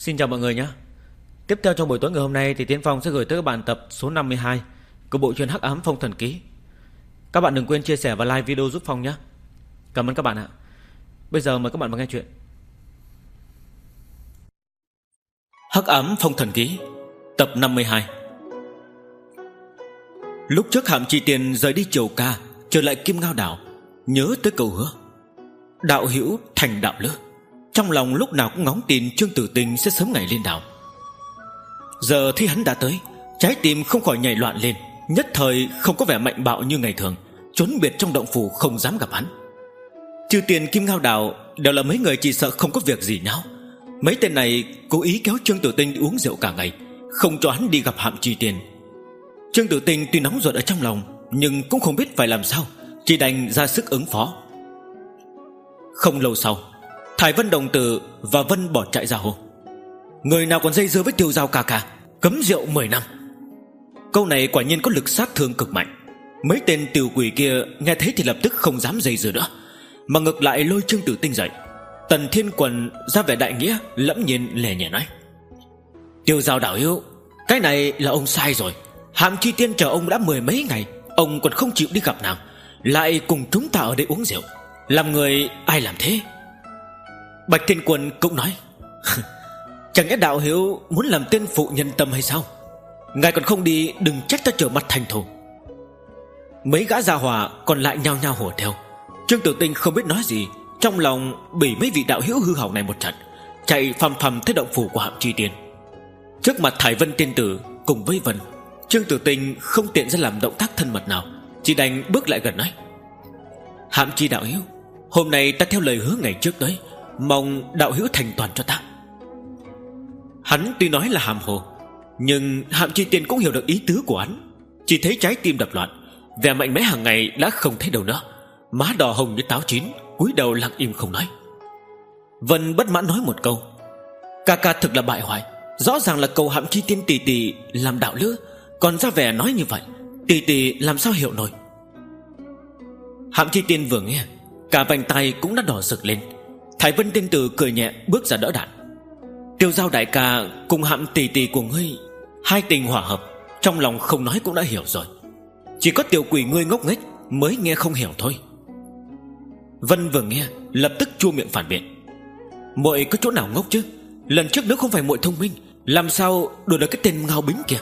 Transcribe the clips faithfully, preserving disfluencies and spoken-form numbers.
Xin chào mọi người nhé. Tiếp theo trong buổi tối ngày hôm nay thì Tiến Phong sẽ gửi tới các bạn tập số năm mươi hai của bộ truyện Hắc Ám Phong Thần Ký. Các bạn đừng quên chia sẻ và like video giúp Phong nhé. Cảm ơn các bạn ạ. Bây giờ mời các bạn vào nghe chuyện Hắc Ám Phong Thần Ký tập năm mươi hai. Lúc trước Hạm Chi Tiền rời đi Triều Ca, trở lại Kim Ngao Đảo, nhớ tới câu hứa đạo hữu thành đạo lữ, trong lòng lúc nào cũng ngóng tin Trương Tử Tình sẽ sớm ngày lên đảo. Giờ khi hắn đã tới, trái tim không khỏi nhảy loạn lên, nhất thời không có vẻ mạnh bạo như ngày thường, trốn biệt trong động phủ không dám gặp hắn. Trừ tiền Kim Ngao Đảo đều là mấy người chỉ sợ không có việc gì nháo. Mấy tên này cố ý kéo Trương Tử Tình đi uống rượu cả ngày, không cho hắn đi gặp Hạm Chi Tiền. Trương Tử Tình tuy nóng ruột ở trong lòng, nhưng cũng không biết phải làm sao, chỉ đành ra sức ứng phó. Không lâu sau, Thái Vân đồng tử và Vân bỏ chạy ra hô: người nào còn dây dưa với Tiêu Giao ca ca, cấm rượu mười năm. Câu này quả nhiên có lực sát thương cực mạnh. Mấy tên tiểu quỷ kia nghe thấy thì lập tức không dám dây dưa nữa, mà ngược lại lôi Trương Tử Tinh dậy. Tần Thiên Quần ra vẻ đại nghĩa, lẫm nhiên lè nhẹ nói: Tiêu Giao đạo hữu, cái này là ông sai rồi. Hạm Chi Tiên chờ ông đã mười mấy ngày, ông còn không chịu đi gặp nàng, lại cùng chúng ta ở đây uống rượu, làm người ai làm thế? Bạch Thiên Quân cũng nói: chẳng lẽ đạo hữu muốn làm tên phụ nhân tâm hay sao? Ngài còn không đi, đừng trách ta trở mặt thành thù. Mấy gã gia hỏa còn lại nhao nhao hùa theo. Trương Tử Tinh không biết nói gì, trong lòng bị mấy vị đạo hữu hư hỏng này một trận, chạy phầm phầm tới động phủ của Hạm Chi Tiên. Trước mặt Thải Vân tiên tử cùng với Vân, Trương Tử Tinh không tiện ra làm động tác thân mật nào, chỉ đành bước lại gần nói: Hạm Chi đạo hữu, hôm nay ta theo lời hứa ngày trước tới, mong đạo hữu thành toàn cho ta. Hắn tuy nói là hàm hồ, nhưng Hạm Chi Tiên cũng hiểu được ý tứ của hắn. Chỉ thấy trái tim đập loạn, vẻ mạnh mẽ hàng ngày đã không thấy đâu nữa, má đỏ hồng như táo chín, cúi đầu lặng im không nói. Vân bất mãn nói một câu: ca ca thực là bại hoại, rõ ràng là cầu Hạm Chi Tiên tỷ tỷ làm đạo lữ, còn ra vẻ nói như vậy, tỷ tỷ làm sao hiểu nổi. Hạm Chi Tiên vừa nghe, cả vành tay cũng đã đỏ rực lên. Thái Vân tiên tử cười nhẹ bước ra đỡ đạn: Tiêu Giao đại ca cùng Hạm tỷ tỷ của ngươi hai tình hòa hợp, trong lòng không nói cũng đã hiểu rồi, chỉ có tiểu quỷ ngươi ngốc nghếch mới nghe không hiểu thôi. Vân vừa nghe lập tức chua miệng phản biện: muội có chỗ nào ngốc chứ? Lần trước nếu không phải muội thông minh, làm sao đuổi được cái tên Ngao Bính kia?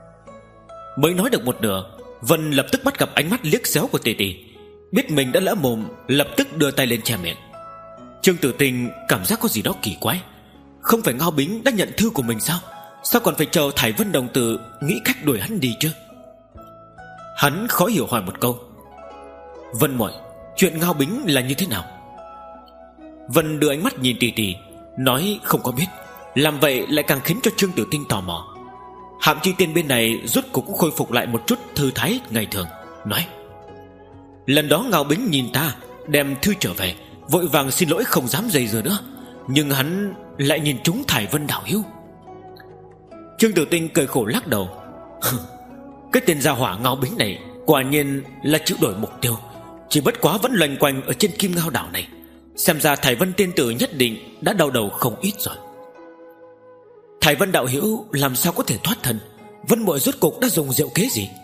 Mới nói được một nửa, Vân lập tức bắt gặp ánh mắt liếc xéo của tỷ tỷ, biết mình đã lỡ mồm, lập tức đưa tay lên che miệng. Trương Tử Tinh cảm giác có gì đó kỳ quái. Không phải Ngao Bính đã nhận thư của mình sao? Sao còn phải chờ Thải Vân đồng tử nghĩ cách đuổi hắn đi chứ? Hắn khó hiểu hỏi một câu: Vân muội, chuyện Ngao Bính là như thế nào? Vân đưa ánh mắt nhìn tỷ tỷ, nói không có biết. Làm vậy lại càng khiến cho Trương Tử Tinh tò mò. Hạm Chi Tiên bên này rốt cuộc cũng khôi phục lại một chút thư thái ngày thường, nói: lần đó Ngao Bính nhìn ta đem thư trở về, vội vàng xin lỗi không dám dây dưa nữa, nhưng hắn lại nhìn trúng Thải Vân đạo hữu. Trương Tử Tinh cười khổ lắc đầu: cái tên gia hỏa Ngao Bính này quả nhiên là chịu đổi mục tiêu, chỉ bất quá vẫn loanh quanh ở trên Kim Ngao Đảo này. Xem ra Thải Vân tiên tử nhất định đã đau đầu không ít rồi. Thải Vân đạo hữu làm sao có thể thoát thân? Vân muội rốt cục đã dùng rượu kế gì?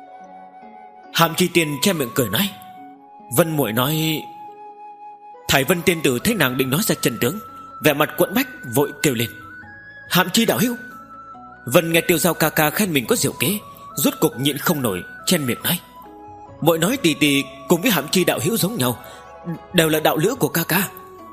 Hạm Chi Tiên che miệng cười nói: Vân muội nói... Thải Vân tiên tử thấy nàng định nói ra chân tướng, vẻ mặt quẫn bách vội kêu lên: Hạm Chi đạo hữu! Vân nghe Tiêu Giao ca ca khen mình có rượu kế, rốt cục nhịn không nổi, chen miệng nói: muội nói tỷ tỷ cùng với Hạm Chi đạo hữu giống nhau, đều là đạo lữ của ca ca.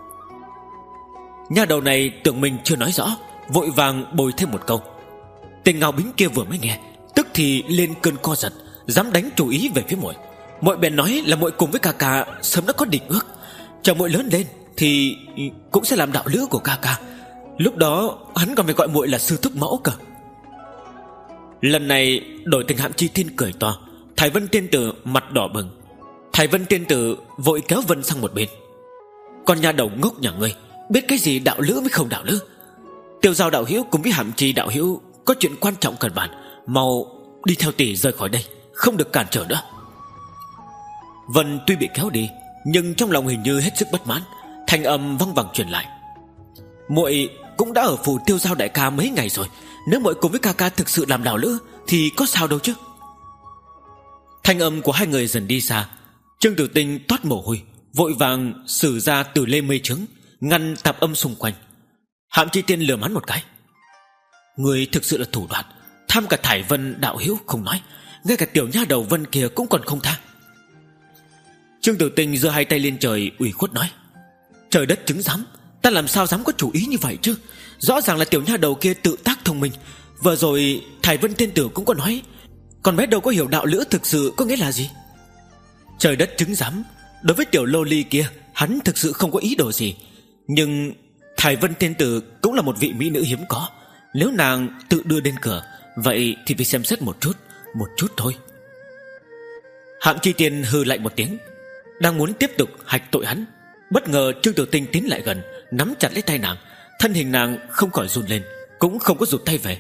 Nha đầu này tưởng mình chưa nói rõ, vội vàng bồi thêm một câu. Tên Ngao Bính kia vừa mới nghe, tức thì lên cơn co giật, dám đánh chủ ý về phía muội. Muội bèn nói là muội cùng với ca ca sớm đã có định ước, chờ muội lớn lên thì cũng sẽ làm đạo lữ của ca ca. Lúc đó hắn còn phải gọi muội là sư thúc mẫu cơ. Lần này đổi thành Hạm Chi Tiên cười to, Thải Vân tiên tử mặt đỏ bừng. Thải Vân tiên tử vội kéo Vân sang một bên: con nhà đầu ngốc nhà ngươi, biết cái gì đạo lữ mới không đạo lữ? Tiêu Giao đạo hữu cùng với Hạm Chi đạo hữu có chuyện quan trọng cần bàn, mau đi theo tỷ rời khỏi đây, không được cản trở nữa. Vân tuy bị kéo đi, nhưng trong lòng hình như hết sức bất mãn, thanh âm văng vẳng truyền lại: muội cũng đã ở phủ Tiêu Giao đại ca mấy ngày rồi. Nếu muội cùng với ca ca thực sự làm đảo lữ thì có sao đâu chứ. Thanh âm của hai người dần đi xa. Trương Tử Tinh toát mồ hôi, vội vàng sử ra Tử Lê Mây Trứng ngăn tạp âm xung quanh. Hạm Chi Tiên lườm hắn một cái. Người thực sự là thủ đoạn, tham cả Thải Vân đạo hữu không nói, ngay cả tiểu nha đầu Vân kia cũng còn không tha. Trương Tử Tinh giơ hai tay lên trời ủy khuất nói. Trời đất chứng giám, ta làm sao dám có chủ ý như vậy chứ. Rõ ràng là tiểu nha đầu kia tự tác thông minh. Vừa rồi Thải Vân tiên tử cũng có nói, còn bé đâu có hiểu đạo lữ thực sự có nghĩa là gì. Trời đất chứng giám, đối với tiểu lô ly kia hắn thực sự không có ý đồ gì. Nhưng Thải Vân tiên tử cũng là một vị mỹ nữ hiếm có. Nếu nàng tự đưa đến cửa, vậy thì phải xem xét một chút, một chút thôi. Hạm Chi Tiên hừ lạnh một tiếng, đang muốn tiếp tục hạch tội hắn, bất ngờ Trương Tử Tinh tiến lại gần, nắm chặt lấy tay nàng. Thân hình nàng không khỏi run lên, cũng không có rụt tay về.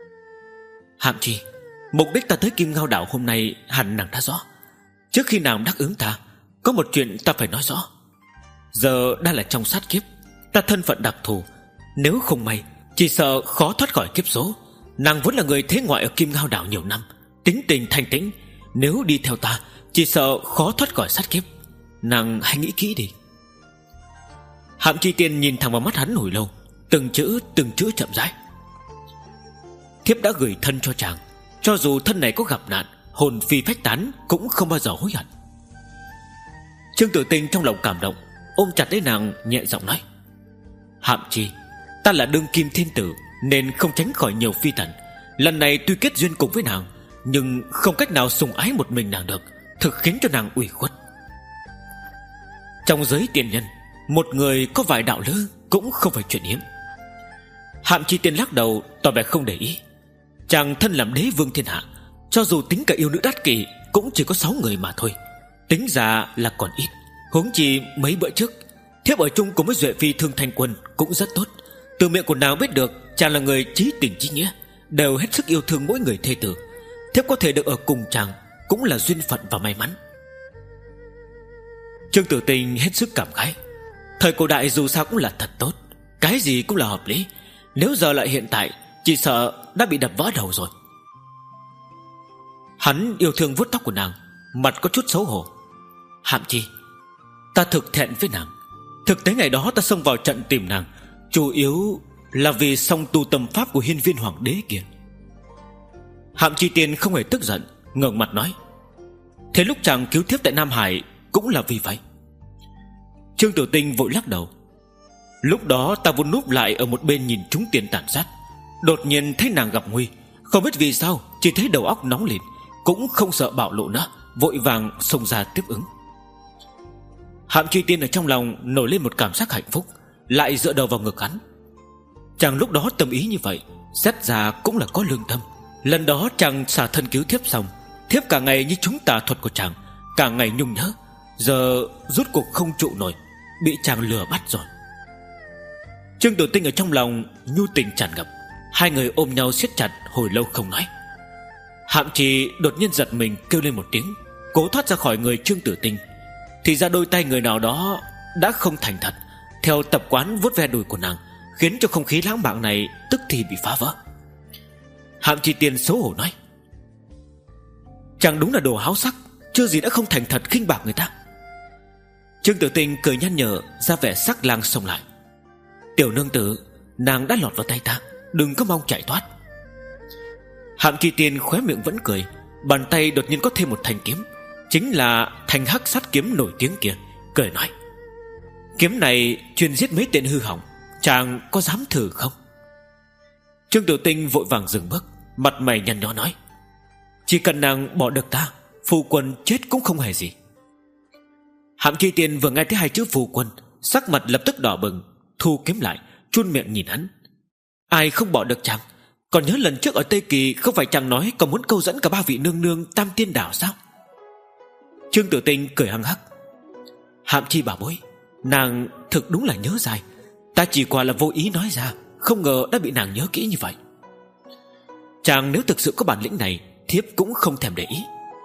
Hạm Chi, mục đích ta tới Kim Ngao Đảo hôm nay hẳn nàng đã rõ. Trước khi nàng đáp ứng ta, có một chuyện ta phải nói rõ. Giờ đang là trong sát kiếp, ta thân phận đặc thù, nếu không may chỉ sợ khó thoát khỏi kiếp số. Nàng vốn là người thế ngoại ở Kim Ngao Đảo nhiều năm, tính tình thanh tĩnh, nếu đi theo ta chỉ sợ khó thoát khỏi sát kiếp. Nàng hãy nghĩ kỹ đi. Hạm Chi Tiên nhìn thẳng vào mắt hắn hồi lâu, từng chữ từng chữ chậm rãi. Thiếp đã gửi thân cho chàng, cho dù thân này có gặp nạn, hồn phi phách tán cũng không bao giờ hối hận. Trương Tử Tinh trong lòng cảm động, ôm chặt lấy nàng nhẹ giọng nói. Hạm Chi, ta là đương kim thiên tử nên không tránh khỏi nhiều phi tần. Lần này tuy kết duyên cùng với nàng, nhưng không cách nào sủng ái một mình nàng được, thực khiến cho nàng ủy khuất. Trong giới tiền nhân, một người có vài đạo lữ cũng không phải chuyện hiếm. Hạm Chi Tiên lắc đầu tỏ vẻ không để ý. Chàng thân làm đế vương thiên hạ, cho dù tính cả yêu nữ đắt kỷ cũng chỉ có sáu người mà thôi, tính ra là còn ít. Huống chi mấy bữa trước thiếp ở chung cùng với Duệ Phi Thương Thanh Quân cũng rất tốt. Từ miệng của nào biết được chàng là người chí tình chí nghĩa, đều hết sức yêu thương mỗi người thê tử. Thiếp có thể được ở cùng chàng cũng là duyên phận và may mắn. Trương Tử Tinh hết sức cảm khái. Thời cổ đại dù sao cũng là thật tốt, cái gì cũng là hợp lý. Nếu giờ lại hiện tại, chỉ sợ đã bị đập vỡ đầu rồi. Hắn yêu thương vuốt tóc của nàng, mặt có chút xấu hổ. Hạm Chi, ta thực thẹn với nàng. Thực tế ngày đó ta xông vào trận tìm nàng, chủ yếu là vì song tu tâm pháp của Hiên Viên Hoàng đế kia. Hạm Chi Tiên không hề tức giận, ngẩng mặt nói. Thế lúc chàng cứu thiếp tại Nam Hải cũng là vì vậy. Trương Tử Tinh vội lắc đầu. Lúc đó ta vốn núp lại ở một bên nhìn chúng tiền tàn sát, đột nhiên thấy nàng gặp nguy, không biết vì sao chỉ thấy đầu óc nóng lên, cũng không sợ bạo lộ nữa, vội vàng xông ra tiếp ứng. Hạm Chi Tiên ở trong lòng nổi lên một cảm giác hạnh phúc, lại dựa đầu vào ngực hắn. Chàng lúc đó tâm ý như vậy, xét ra cũng là có lương tâm. Lần đó chàng xả thân cứu thiếp xong, thiếp cả ngày như chúng tà thuật của chàng, cả ngày nhung nhớ, giờ rút cuộc không trụ nổi, bị chàng lừa bắt rồi. Trương Tử Tinh ở trong lòng nhu tình tràn ngập, hai người ôm nhau siết chặt hồi lâu không nói. Hạm Chi đột nhiên giật mình kêu lên một tiếng, cố thoát ra khỏi người Trương Tử Tinh. Thì ra đôi tay người nào đó đã không thành thật, theo tập quán vuốt ve đùi của nàng, khiến cho không khí lãng mạn này tức thì bị phá vỡ. Hạm Chi Tiên xấu hổ nói. Chàng đúng là đồ háo sắc, chưa gì đã không thành thật khinh bạc người ta. Trương Tử Tinh cười nhăn nhở, ra vẻ sắc lang xông lại. Tiểu nương tử, nàng đã lọt vào tay ta, đừng có mong chạy thoát. Hạm Chi Tiên khóe miệng vẫn cười, bàn tay đột nhiên có thêm một thanh kiếm, chính là thanh hắc sát kiếm nổi tiếng kia, cười nói. Kiếm này chuyên giết mấy tên hư hỏng, chàng có dám thử không? Trương Tử Tinh vội vàng dừng bước, mặt mày nhăn nhó nói. Chỉ cần nàng bỏ được ta, phu quân chết cũng không hề gì. Hạm Chi Tiên vừa nghe thấy hai chữ phu quân, sắc mặt lập tức đỏ bừng, thu kiếm lại, chun miệng nhìn hắn. Ai không bỏ được chàng? Còn nhớ lần trước ở Tây Kỳ, không phải chàng nói còn muốn câu dẫn cả ba vị nương nương Tam Tiên Đảo sao? Trương Tử Tinh cười hăng hắc. Hạm Chi bảo bối, nàng thực đúng là nhớ dài. Ta chỉ qua là vô ý nói ra, không ngờ đã bị nàng nhớ kỹ như vậy. Chàng nếu thực sự có bản lĩnh này, thiếp cũng không thèm để ý.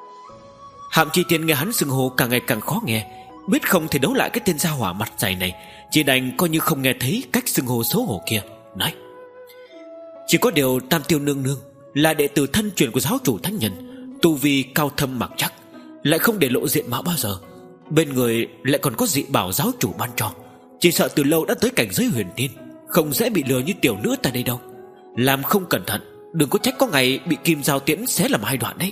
Hạm Chi Tiên nghe hắn xưng hô càng ngày càng khó nghe, biết không thể đấu lại cái tên gia hỏa mặt dày này, chỉ đành coi như không nghe thấy cách xưng hô xấu hổ kia, nói: Chỉ có điều Tam Tiêu nương nương là đệ tử thân truyền của giáo chủ thánh nhân, tu vi cao thâm mặc chắc, lại không để lộ diện mạo bao giờ. Bên người lại còn có dị bảo giáo chủ ban cho, chỉ sợ từ lâu đã tới cảnh giới huyền tiên, không dễ bị lừa như tiểu nữ ta đây đâu. Làm không cẩn thận, đừng có trách có ngày bị kim dao tiễn xé làm hai đoạn đấy.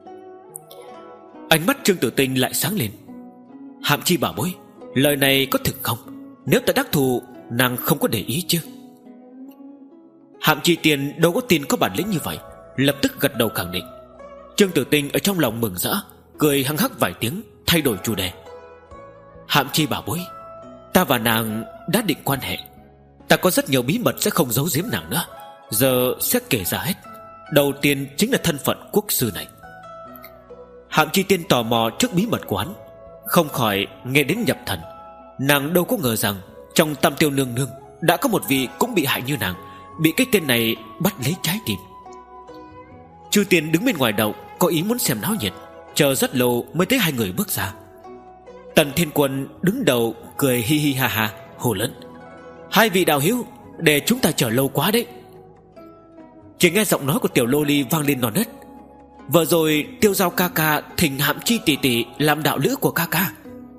Ánh mắt Trương Tử Tinh lại sáng lên. Hạm Chi bảo bối, lời này có thực không? Nếu ta đắc thù, nàng không có để ý chứ? Hạm Chi Tiên đâu có tin có bản lĩnh như vậy, lập tức gật đầu khẳng định. Trương Tử Tinh ở trong lòng mừng rỡ, cười hăng hắc vài tiếng, thay đổi chủ đề. Hạm Chi bảo bối, ta và nàng đã định quan hệ. Ta có rất nhiều bí mật sẽ không giấu giếm nàng nữa, giờ sẽ kể ra hết. Đầu tiên chính là thân phận quốc sư này. Hạm Chi Tiên tò mò trước bí mật của hắn, không khỏi nghe đến nhập thần. Nàng đâu có ngờ rằng trong Tam Tiêu nương nương đã có một vị cũng bị hại như nàng, bị cái tên này bắt lấy trái tim. Chư Tiên đứng bên ngoài đầu, có ý muốn xem náo nhiệt, chờ rất lâu mới thấy hai người bước ra. Tần Thiên Quân đứng đầu cười hi hi ha ha, hô lớn: Hai vị đạo hữu, để chúng ta chờ lâu quá đấy. Chỉ nghe giọng nói của tiểu lô ly vang lên non nớt: Vừa rồi Tiêu Giao ca ca thỉnh Hạm Chi tỷ tỷ làm đạo lữ của ca ca.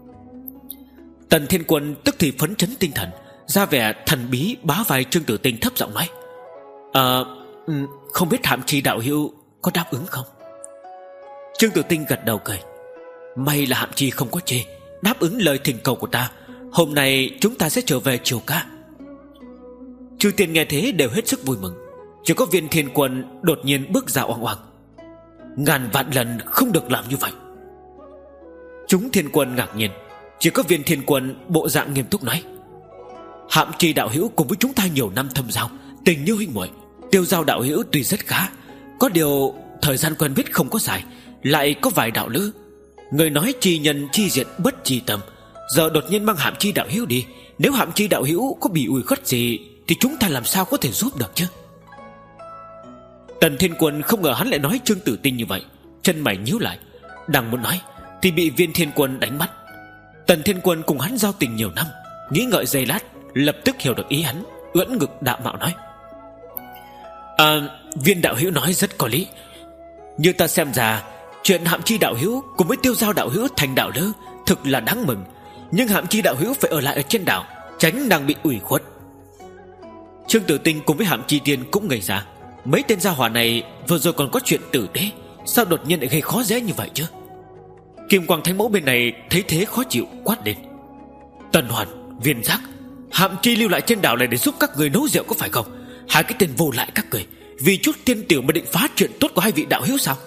Tần Thiên Quân tức thì phấn chấn tinh thần, ra vẻ thần bí bá vai Trương Tử Tinh, thấp giọng nói: Ờ, à, không biết Hạm Chi đạo hữu có đáp ứng không? Trương Tử Tinh gật đầu cười: May là Hạm Chi không có chê, đáp ứng lời thỉnh cầu của ta. Hôm nay chúng ta sẽ trở về Triều Ca. Chư Tiên nghe thế đều hết sức vui mừng. Chỉ có Viên Thiên Quân đột nhiên bước ra oang oang: Ngàn vạn lần không được làm như vậy. Chúng Thiên Quân ngạc nhiên. Chỉ có Viên Thiên Quân bộ dạng nghiêm túc nói: Hạm Chi đạo hữu cùng với chúng ta nhiều năm thâm giao, tình như huynh muội. Tiêu Giao đạo hữu tuy rất khá, có điều thời gian quen biết không có dài, lại có vài đạo lữ. Người nói chi nhân chi diện bất chi tâm, giờ đột nhiên mang Hạm Chi đạo hữu đi, nếu Hạm Chi đạo hữu có bị ủy khuất gì thì chúng ta làm sao có thể giúp được chứ? Tần Thiên Quân không ngờ hắn lại nói Trương Tử Tinh như vậy, chân mày nhíu lại, đang muốn nói thì bị Viên Thiên Quân đánh mắt. Tần Thiên Quân cùng hắn giao tình nhiều năm, nghĩ ngợi giây lát, lập tức hiểu được ý hắn, ưỡn ngực đạo mạo nói: À, Viên đạo hữu nói rất có lý. Như ta xem ra, chuyện Hạm Chi đạo hữu cùng với Tiêu Giao đạo hữu thành đạo lữ thực là đáng mừng, nhưng Hạm Chi đạo hữu phải ở lại ở trên đảo, tránh đang bị ủy khuất. Trương Tử Tinh cùng với Hạm Chi Tiên cũng ngây ra. Mấy tên gia hỏa này vừa rồi còn có chuyện tử tế, sao đột nhiên lại gây khó dễ như vậy chứ? Kim Quang Thánh Mẫu bên này thấy thế khó chịu, quát lên: Tần Hoàn, Viên Giác, Hạm Chi lưu lại trên đảo này để giúp các người nấu rượu có phải không? Hai cái tên vô lại các người, vì chút tiên tiểu mà định phá chuyện tốt của hai vị đạo hữu sao?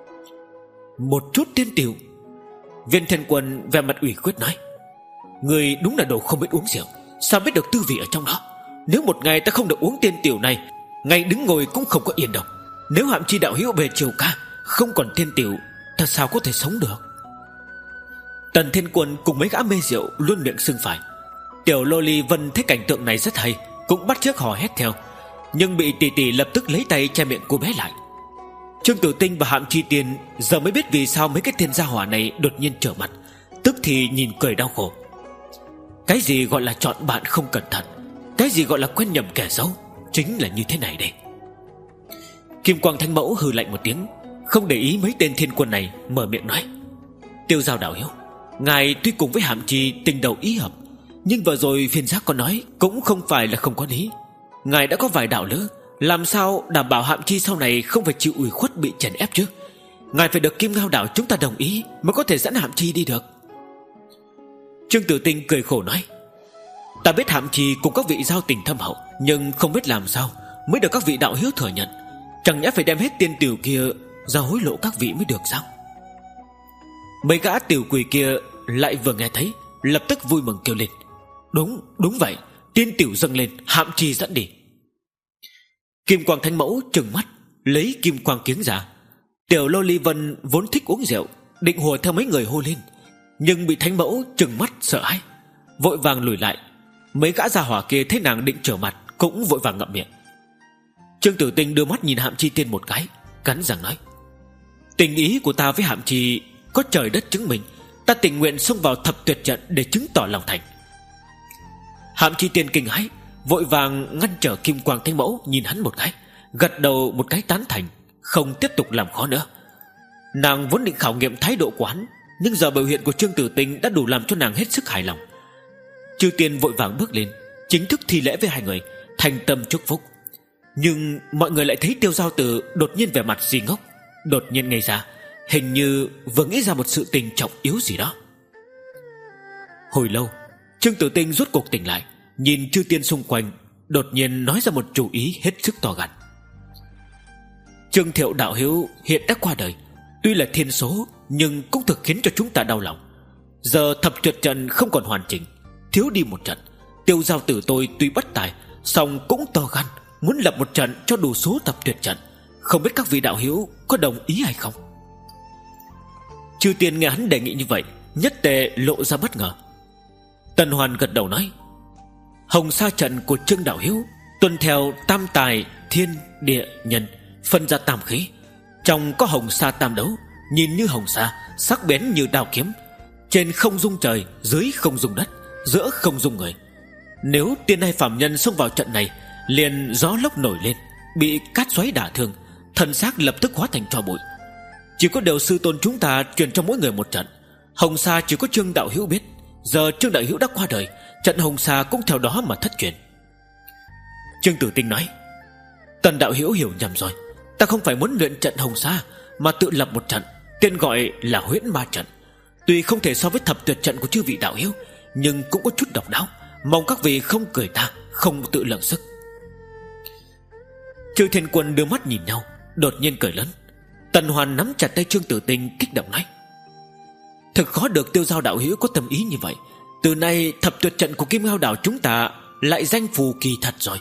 Một chút tiên tiểu? Viên Thiên Quân vẻ mặt ủy khuất nói: Người đúng là đồ không biết uống rượu, sao biết được tư vị ở trong đó? Nếu một ngày ta không được uống tiên tiểu này, ngay đứng ngồi cũng không có yên đâu. Nếu Hạm Chi đạo hữu về Triều Ca không còn tiên tiểu, ta sao có thể sống được? Tần Thiên Quân cùng mấy gã mê rượu luôn miệng sưng phải. Tiểu lô ly Vân thấy cảnh tượng này rất hay, cũng bắt chước hò hét theo, nhưng bị tỷ tỷ lập tức lấy tay che miệng cô bé lại. Trương Tử Tinh và Hạm Chi Tiên giờ mới biết vì sao mấy cái tên gia hỏa này đột nhiên trở mặt, tức thì nhìn cười đau khổ. Cái gì gọi là chọn bạn không cẩn thận, cái gì gọi là quen nhầm kẻ xấu, chính là như thế này đây. Kim Quang Thánh Mẫu hừ lạnh một tiếng, không để ý mấy tên thiên quân này, mở miệng nói: Tiêu Giao đạo hữu, ngài tuy cùng với Hạm Chi tình đầu ý hợp, nhưng vừa rồi Viên Giác có nói cũng không phải là không có lý. Ngài đã có vài đạo lữ, làm sao đảm bảo Hạm Chi sau này không phải chịu ủy khuất bị chèn ép chứ? Ngài phải được Kim Ngao đảo chúng ta đồng ý mới có thể dẫn Hạm Chi đi được. Trương Tử Tinh cười khổ nói: Ta biết Hạm Chi cùng các vị giao tình thâm hậu, nhưng không biết làm sao mới được các vị đạo hữu thừa nhận. Chẳng nhẽ phải đem hết tiền tiểu kia ra hối lộ các vị mới được sao? Mấy gã tiểu quỷ kia lại vừa nghe thấy, lập tức vui mừng kêu lên: Đúng, đúng vậy, tiên tiểu dâng lên, Hạm Chi dẫn đi. Kim Quang Thánh Mẫu trừng mắt, lấy kim quang kiếng ra. Tiểu lô ly Vân vốn thích uống rượu, định hùa theo mấy người hô lên, nhưng bị Thánh Mẫu trừng mắt sợ hãi, vội vàng lùi lại. Mấy gã gia hỏa kia thấy nàng định trở mặt, cũng vội vàng ngậm miệng. Trương Tử Tinh đưa mắt nhìn Hạm Chi Tiên một cái, cắn răng nói: Tình ý của ta với Hạm Chi có trời đất chứng minh, ta tình nguyện xông vào thập tuyệt trận để chứng tỏ lòng thành. Hạm Chi Tiên kinh hãi, vội vàng ngăn trở Kim Quang Thánh Mẫu, nhìn hắn một cái, gật đầu một cái tán thành, không tiếp tục làm khó nữa. Nàng vốn định khảo nghiệm thái độ của hắn, nhưng giờ biểu hiện của Trương Tử Tinh đã đủ làm cho nàng hết sức hài lòng. Chư Tiên vội vàng bước lên, chính thức thi lễ với hai người, thành tâm chúc phúc. Nhưng mọi người lại thấy Tiêu Giao Tử đột nhiên vẻ mặt gì ngốc, đột nhiên ngây ra, hình như vừa nghĩ ra một sự tình trọng yếu gì đó. Hồi lâu, Trương Tử Tinh rốt cuộc tỉnh lại, nhìn chư tiên xung quanh, đột nhiên nói ra một chủ ý hết sức to gan. Trương Thiệu đạo hữu hiện đã qua đời, tuy là thiên số nhưng cũng thực khiến cho chúng ta đau lòng. Giờ thập tuyệt trận không còn hoàn chỉnh, thiếu đi một trận. Tiêu Giao Tử tôi tuy bất tài, song cũng to gan, muốn lập một trận cho đủ số thập tuyệt trận. Không biết các vị đạo hữu có đồng ý hay không? Chư tiên nghe hắn đề nghị như vậy, nhất tề lộ ra bất ngờ. Tần Hoàn gật đầu nói: Hồng Sa trận của Trương đạo hữu tuân theo tam tài thiên địa nhân, phân ra tam khí. Trong có Hồng Sa tam đấu, nhìn như hồng sa, sắc bén như đao kiếm, trên không dung trời, dưới không dung đất, giữa không dung người. Nếu tiên hay phàm nhân xông vào trận này, liền gió lốc nổi lên, bị cát xoáy đả thương, thân xác lập tức hóa thành tro bụi. Chỉ có điều sư tôn chúng ta truyền cho mỗi người một trận. Hồng Sa chỉ có Trương đạo hữu biết, giờ Trương đạo hữu đã qua đời, trận Hồng Sa cũng theo đó mà thất truyền. Trương Tử Tinh nói: Tần đạo hữu hiểu nhầm rồi, ta không phải muốn luyện trận Hồng Sa, mà tự lập một trận, tên gọi là Huyễn Ma trận. Tuy không thể so với thập tuyệt trận của chư vị đạo hữu, nhưng cũng có chút độc đáo, mong các vị không cười ta, không tự lượng sức. Chư Thiên Quân đưa mắt nhìn nhau, đột nhiên cười lớn. Tần Hoàn nắm chặt tay Trương Tử Tinh, kích động nói: Thực khó được Tiêu Giao đạo hữu có tâm ý như vậy. Từ nay thập tuyệt trận của Kim Ngao đảo chúng ta lại danh phù kỳ thật rồi.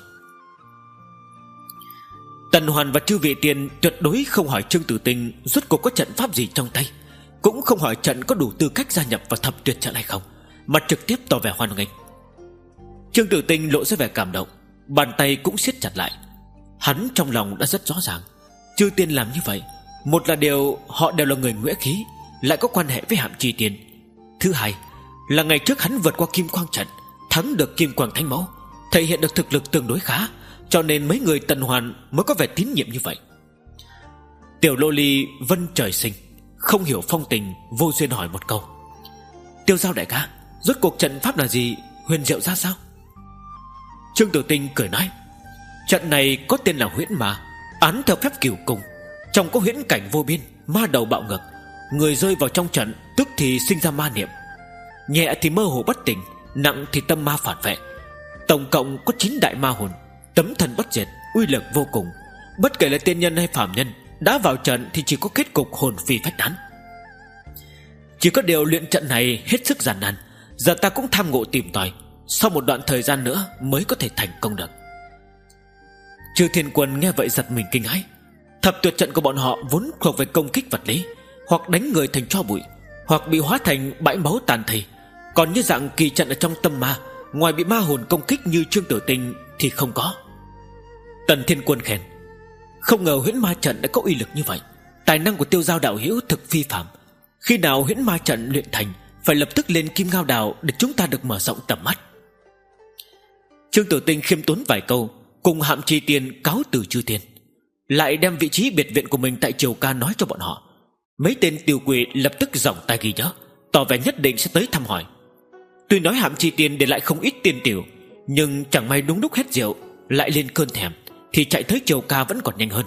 Tần Hoàn và chư vị tiền tuyệt đối không hỏi Trương Tử Tinh rốt cuộc có trận pháp gì trong tay, cũng không hỏi trận có đủ tư cách gia nhập vào thập tuyệt trận hay không, mà trực tiếp tỏ vẻ hoan nghênh. Trương Tử Tinh lộ ra vẻ cảm động, bàn tay cũng siết chặt lại. Hắn trong lòng đã rất rõ ràng, chư tiên làm như vậy, một là điều họ đều là người nghĩa khí, lại có quan hệ với Hạm Trì Tiên. Thứ hai là ngày trước hắn vượt qua Kim Quang trận, thắng được Kim Quang Thánh Mẫu, thể hiện được thực lực tương đối khá, cho nên mấy người Tần Hoàn mới có vẻ tín nhiệm như vậy. Tiểu lô ly Vân Trời Sinh không hiểu phong tình, vô duyên hỏi một câu: Tiêu Giao đại ca, rốt cuộc trận pháp là gì, huyền diệu ra sao? Trương Tử Tinh cười nói: Trận này có tên là Huyễn Ma, án theo phép cửu cung. Trong có huyễn cảnh vô biên, ma đầu bạo ngược, người rơi vào trong trận tức thì sinh ra ma niệm, nhẹ thì mơ hồ bất tỉnh, nặng thì tâm ma phản vệ. Tổng cộng có chín đại ma hồn, tấm thân bất diệt, uy lực vô cùng. Bất kể là tiên nhân hay phàm nhân đã vào trận thì chỉ có kết cục hồn phi phách tán. Chỉ có điều luyện trận này hết sức gian nan, giờ ta cũng tham ngộ tìm tòi, sau một đoạn thời gian nữa mới có thể thành công được. Chư Thiên Quân nghe vậy giật mình kinh hãi. Thập tuyệt trận của bọn họ vốn thuộc về công kích vật lý, hoặc đánh người thành tro bụi, hoặc bị hóa thành bãi máu tàn thây. Còn như dạng kỳ trận ở trong tâm ma, ngoài bị ma hồn công kích như Trương Tử Tinh thì không có. Tần Thiên Quân khen: Không ngờ Huyễn Ma trận đã có uy lực như vậy, tài năng của Tiêu Giao đạo hữu thực phi phàm. Khi nào Huyễn Ma trận luyện thành, phải lập tức lên Kim Ngao đảo để chúng ta được mở rộng tầm mắt. Trương Tử Tinh khiêm tốn vài câu, cùng Hạm Trì Tiên cáo từ chư tiên, lại đem vị trí biệt viện của mình tại Triều Ca nói cho bọn họ. Mấy tên tiểu quỷ lập tức giỏng tai ghi nhớ, tỏ vẻ nhất định sẽ tới thăm hỏi. Tuy nói Hạm Trì Tiên để lại không ít tiền tiểu, nhưng chẳng may đúng lúc hết rượu lại lên cơn thèm, thì chạy tới Triều Ca vẫn còn nhanh hơn.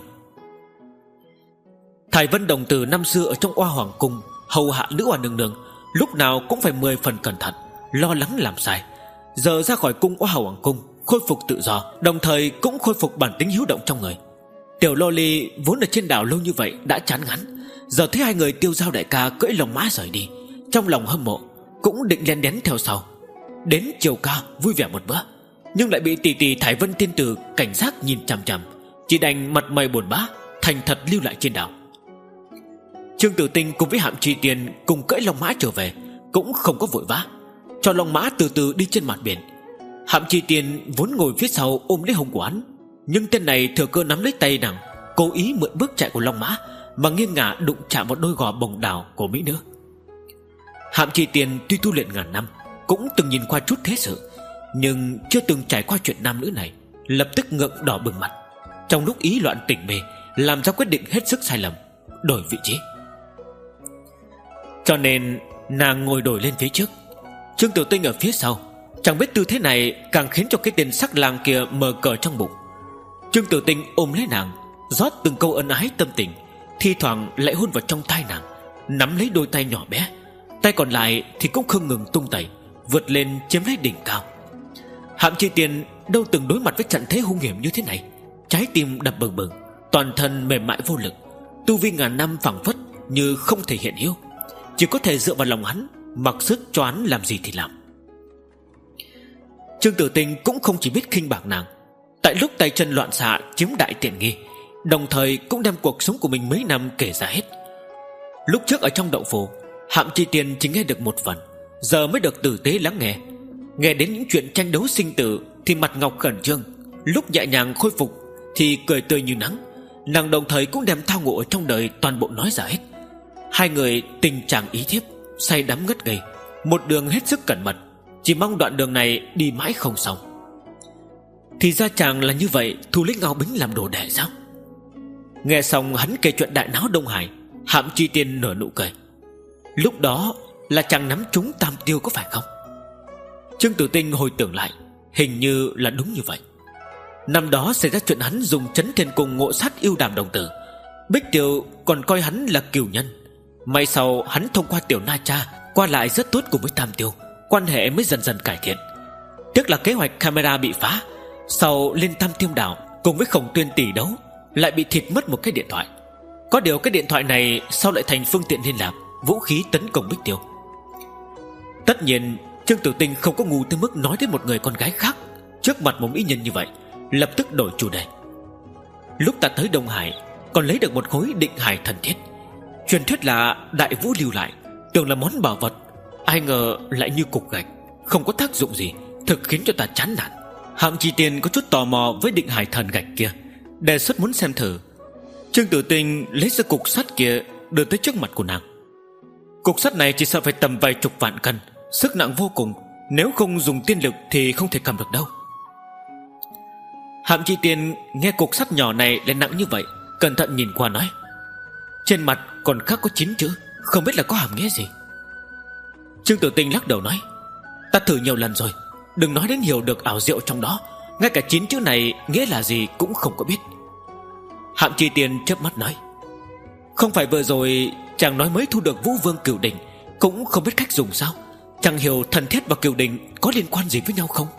Thải Vân đồng tử năm xưa ở trong Oa Hoàng cung hầu hạ nữ oa nương nương, lúc nào cũng phải mười phần cẩn thận, lo lắng làm sai. Giờ ra khỏi cung Oa Hoàng cung, khôi phục tự do, đồng thời cũng khôi phục bản tính hiếu động trong người. Tiểu lô ly vốn ở trên đảo lâu như vậy đã chán ngắn, giờ thấy hai người Tiêu Giao đại ca cưỡi lồng mã rời đi, trong lòng hâm mộ, cũng định len đén theo sau. Đến Triều Ca vui vẻ một bữa, nhưng lại bị tỷ tỷ Thải Vân tiên tử cảnh giác nhìn chằm chằm, chỉ đành mặt mày buồn bã, thành thật lưu lại trên đảo. Trương Tử Tinh cùng với Hạm Trì Tiên cùng cưỡi long mã trở về, cũng không có vội vã, cho long mã từ từ đi trên mặt biển. Hạm Trì Tiên vốn ngồi phía sau ôm lấy hông của hắn, nhưng tên này thừa cơ nắm lấy tay nàng, cố ý mượn bước chạy của long mã mà nghiêng ngả đụng chạm vào đôi gò bồng đào của mỹ nữ. Hạm Trì Tiên tuy tu luyện ngàn năm, cũng từng nhìn qua chút thế sự, nhưng chưa từng trải qua chuyện nam nữ này, lập tức ngượng đỏ bừng mặt. Trong lúc ý loạn tỉnh mê, làm ra quyết định hết sức sai lầm, đổi vị trí. Cho nên nàng ngồi đổi lên phía trước, Trương Tiểu Tinh ở phía sau. Chẳng biết tư thế này càng khiến cho cái tên sắc lang kia mờ cờ trong bụng. Trương Tiểu Tinh ôm lấy nàng, rót từng câu ân ái tâm tình, thi thoảng lại hôn vào trong tai nàng, nắm lấy đôi tay nhỏ bé, tay còn lại thì cũng không ngừng tung tẩy, vượt lên chiếm lấy đỉnh cao. Hạm Chi Tiên đâu từng đối mặt với trận thế hung hiểm như thế này, trái tim đập bừng bừng, toàn thân mềm mại vô lực, tu vi ngàn năm phảng phất như không thể hiện hữu, chỉ có thể dựa vào lòng hắn, mặc sức cho hắn làm gì thì làm. Trương Tử Tinh cũng không chỉ biết khinh bạc nàng, tại lúc tay chân loạn xạ chiếm đại tiện nghi, đồng thời cũng đem cuộc sống của mình mấy năm kể ra hết. Lúc trước ở trong động phủ, Hạm Chi Tiên chỉ nghe được một phần, giờ mới được tử tế lắng nghe. Nghe đến những chuyện tranh đấu sinh tử thì mặt ngọc khẩn trương, lúc nhẹ nhàng khôi phục thì cười tươi như nắng. Nàng đồng thời cũng đem thao ngộ ở trong đời toàn bộ nói ra hết. Hai người tình trạng ý thiếp, say đắm ngất ngây, một đường hết sức cẩn mật, chỉ mong đoạn đường này đi mãi không xong. Thì ra chàng là như vậy, thu lấy Ngao Bính làm đồ đệ sao? Nghe xong hắn kể chuyện đại náo Đông Hải, Hạm Chi Tiên nở nụ cười. Lúc đó là chàng nắm trúng tam tiêu có phải không? Trương Tử Tinh hồi tưởng lại, hình như là đúng như vậy. Năm đó xảy ra chuyện hắn dùng Chấn Thiên Cung ngộ sát yêu đàm đồng tử, Bích Tiêu còn coi hắn là cừu nhân. May sau hắn thông qua Tiểu Na Cha qua lại rất tốt cùng với tam tiêu, quan hệ mới dần dần cải thiện. Tiếc là kế hoạch camera bị phá, sau lên Tam Tiêm Đảo cùng với Khổng Tuyên tỷ đấu, lại bị thịt mất một cái điện thoại. Có điều cái điện thoại này sau lại thành phương tiện liên lạc, vũ khí tấn công Bích Tiêu. Tất nhiên Trương Tử Tinh không có ngu tới mức nói đến một người con gái khác trước mặt một mỹ nhân như vậy, lập tức đổi chủ đề. Lúc ta tới Đông Hải còn lấy được một khối Định Hải thần thiết, truyền thuyết là đại vũ lưu lại, tưởng là món bảo vật, ai ngờ lại như cục gạch, không có tác dụng gì, thực khiến cho ta chán nản. Hạm Chi Tiên có chút tò mò với Định Hải thần gạch kia, đề xuất muốn xem thử. Trương Tử Tinh lấy ra cục sắt kia đưa tới trước mặt của nàng. Cục sắt này chỉ sợ phải tầm vài chục vạn cân, sức nặng vô cùng, nếu không dùng tiên lực thì không thể cầm được đâu. Hạm Chi Tiên nghe cục sắt nhỏ này lại nặng như vậy, cẩn thận nhìn qua nói, trên mặt còn khắc có chín chữ, không biết là có hàm nghĩa gì. Trương Tử Tinh lắc đầu nói, ta thử nhiều lần rồi, đừng nói đến hiểu được ảo diệu trong đó, ngay cả chín chữ này nghĩa là gì cũng không có biết. Hạm Chi Tiên chớp mắt nói, không phải vừa rồi chàng nói mới thu được Vũ Vương Cửu Đình, cũng không biết cách dùng sao? Chẳng hiểu thần thiết và Cửu Đình có liên quan gì với nhau không?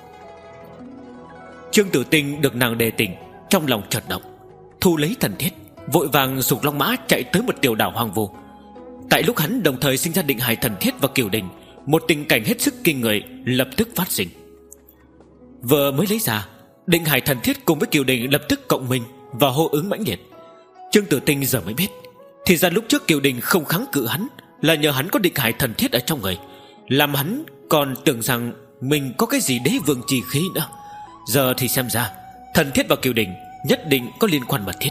Trương Tử Tinh được nàng đề tỉnh, trong lòng chợt động, thu lấy thần thiết, vội vàng dục long mã chạy tới một tiểu đảo hoang vu. Tại lúc hắn đồng thời sinh ra Định Hải thần thiết và Cửu Đình, một tình cảnh hết sức kinh người lập tức phát sinh. Vừa mới lấy ra, Định Hải thần thiết cùng với Cửu Đình lập tức cộng minh và hô ứng mãnh liệt. Trương Tử Tinh giờ mới biết, thì ra lúc trước Cửu Đình không kháng cự hắn là nhờ hắn có Định Hải thần thiết ở trong người, làm hắn còn tưởng rằng mình có cái gì đế vương chi khí nữa. Giờ thì xem ra thần thiết và Cửu Đình nhất định có liên quan mật thiết.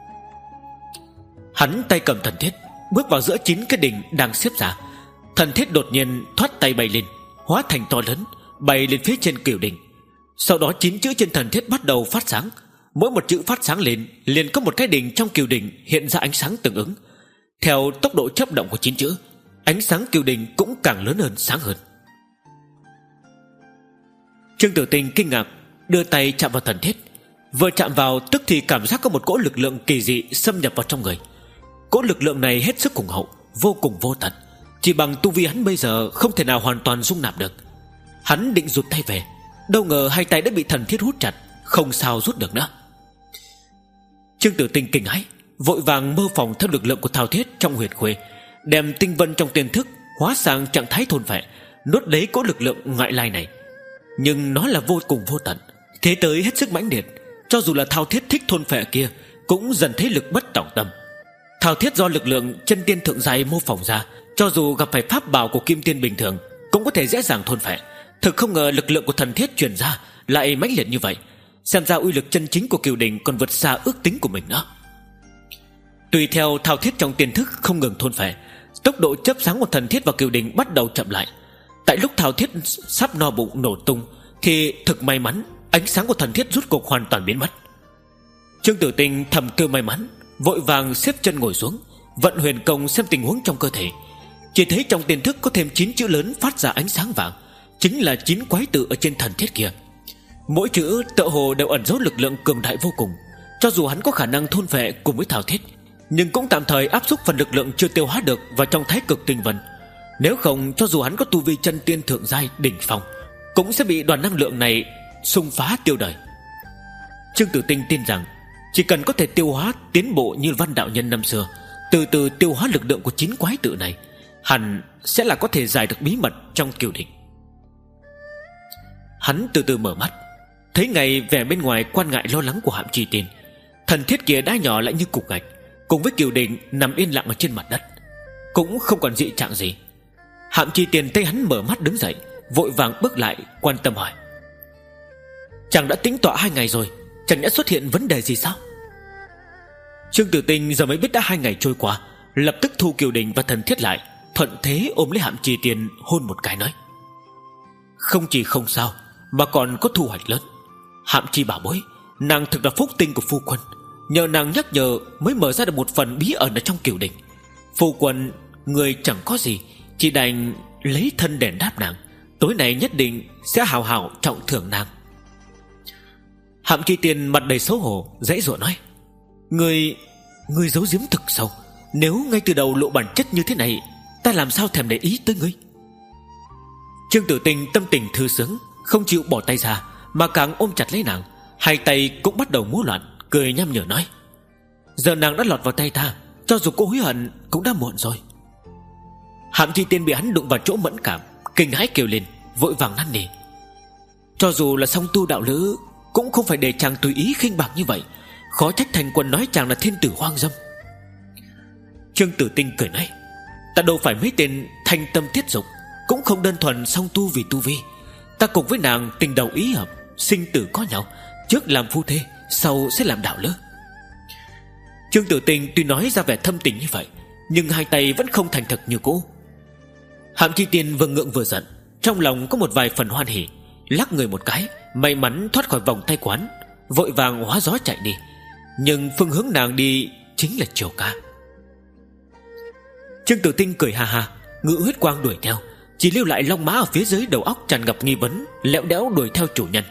Hắn tay cầm thần thiết, bước vào giữa chín cái đỉnh đang xếp ra. Thần thiết đột nhiên thoát tay bay lên, hóa thành to lớn, bay lên phía trên Cửu Đình. Sau đó chín chữ trên thần thiết bắt đầu phát sáng. Mỗi một chữ phát sáng lên, liền có một cái đỉnh trong Cửu Đình hiện ra ánh sáng tương ứng. Theo tốc độ chớp động của chín chữ, ánh sáng Cửu Đình cũng càng lớn hơn, sáng hơn. Trương Tử Tinh kinh ngạc, đưa tay chạm vào thần thiết. Vừa chạm vào, tức thì cảm giác có một cỗ lực lượng kỳ dị xâm nhập vào trong người. Cỗ lực lượng này hết sức hùng hậu, vô cùng vô tận, chỉ bằng tu vi hắn bây giờ không thể nào hoàn toàn dung nạp được. Hắn định rụt tay về, đâu ngờ hai tay đã bị thần thiết hút chặt, không sao rút được nữa. Trương Tử Tinh kinh hãi, vội vàng mơ phỏng theo lực lượng của thao thiết trong huyệt khuê, đem tinh vân trong tiên thức hóa sang trạng thái thôn phệ, nuốt lấy cỗ lực lượng ngoại lai này. Nhưng nó là vô cùng vô tận, thế tới hết sức mãnh liệt, cho dù là thao thiết thích thôn phệ kia cũng dần thấy lực bất tòng tâm. Thao thiết do lực lượng chân tiên thượng giai mô phỏng ra, cho dù gặp phải pháp bảo của kim tiên bình thường cũng có thể dễ dàng thôn phệ. Thực không ngờ lực lượng của thần thiết truyền ra lại mãnh liệt như vậy, xem ra uy lực chân chính của Cửu Đình còn vượt xa ước tính của mình nữa. Tùy theo thao thiết trong tiên thức không ngừng thôn phệ, tốc độ chớp sáng của thần thiết và Cửu Đình bắt đầu chậm lại. Tại lúc thao thiết sắp no bụng nổ tung, thì thực may mắn, ánh sáng của thần thiết rút cục hoàn toàn biến mất. Trương Tử Tinh thầm kêu may mắn, vội vàng xếp chân ngồi xuống, vận huyền công xem tình huống trong cơ thể. Chỉ thấy trong tiềm thức có thêm chín chữ lớn phát ra ánh sáng vàng, chính là chín quái tự ở trên thần thiết kia. Mỗi chữ tựa hồ đều ẩn giấu lực lượng cường đại vô cùng. Cho dù hắn có khả năng thôn phệ cùng với thảo thiết, nhưng cũng tạm thời áp xúc phần lực lượng chưa tiêu hóa được vào trong thái cực tinh vân. Nếu không, cho dù hắn có tu vi chân tiên thượng giai đỉnh phong, cũng sẽ bị đoàn năng lượng này xung phá tiêu đời. Trương Tử Tinh tin rằng chỉ cần có thể tiêu hóa tiến bộ như Văn đạo nhân năm xưa, từ từ tiêu hóa lực lượng của chín quái tự này, hẳn sẽ là có thể giải được bí mật trong kiều đỉnh. Hắn từ từ mở mắt, thấy ngày vẻ bên ngoài quan ngại lo lắng của Hạm Chi Tiên. Thần thiết kia đã nhỏ lại như cục gạch, cùng với kiều đỉnh nằm yên lặng ở trên mặt đất, cũng không còn dị trạng gì. Hạm Chi Tiên thấy hắn mở mắt đứng dậy, vội vàng bước lại quan tâm hỏi: chàng đã tính tọa hai ngày rồi, chẳng đã xuất hiện vấn đề gì sao? Trương Tử Tinh giờ mới biết đã hai ngày trôi qua, lập tức thu kiều đỉnh và thần thiết lại, thuận thế ôm lấy Hạm Chi Tiên hôn một cái nói: không chỉ không sao, mà còn có thu hoạch lớn. Hạm Chi bảo bối, nàng thực là phúc tinh của phu quân, nhờ nàng nhắc nhở mới mở ra được một phần bí ẩn ở trong kiều đỉnh. Phu quân người chẳng có gì, chỉ đành lấy thân đền đáp nàng, tối nay nhất định sẽ hào hào trọng thưởng nàng. Hạm Chi Tiên mặt đầy xấu hổ, dãy dụa nói: Người Người giấu giếm thực sâu, nếu ngay từ đầu lộ bản chất như thế này, ta làm sao thèm để ý tới ngươi. Trương Tử Tinh tâm tình thư sướng, không chịu bỏ tay ra, mà càng ôm chặt lấy nàng, hai tay cũng bắt đầu múa loạn, cười nham nhở nói: giờ nàng đã lọt vào tay ta, cho dù cô hối hận cũng đã muộn rồi. Hạm Chi Tiên bị hắn đụng vào chỗ mẫn cảm, kinh hãi kêu lên, vội vàng năn nỉ: cho dù là song tu đạo lữ, cũng không phải để chàng tùy ý khinh bạc như vậy, khó trách thành quân nói chàng là thiên tử hoang dâm. Trương Tử Tinh cười nói: ta đâu phải mấy tên thanh tâm tiết dục, cũng không đơn thuần song tu vì tu vi. Ta cùng với nàng tình đầu ý hợp, sinh tử có nhau, trước làm phu thê, sau sẽ làm đạo lữ. Trương Tử Tinh tuy nói ra vẻ thâm tình như vậy, nhưng hai tay vẫn không thành thực như cũ. Hạm Chi Tiên vừa ngượng vừa giận, trong lòng có một vài phần hoan hỉ, lắc người một cái, may mắn thoát khỏi vòng tay quán, vội vàng hóa gió chạy đi. Nhưng phương hướng nàng đi chính là Triều Ca. Trương Tử Tinh cười ha ha, ngự huyết quang đuổi theo, chỉ lưu lại long mã ở phía dưới đầu óc tràn ngập nghi vấn, lẹo đẽo đuổi theo chủ nhân.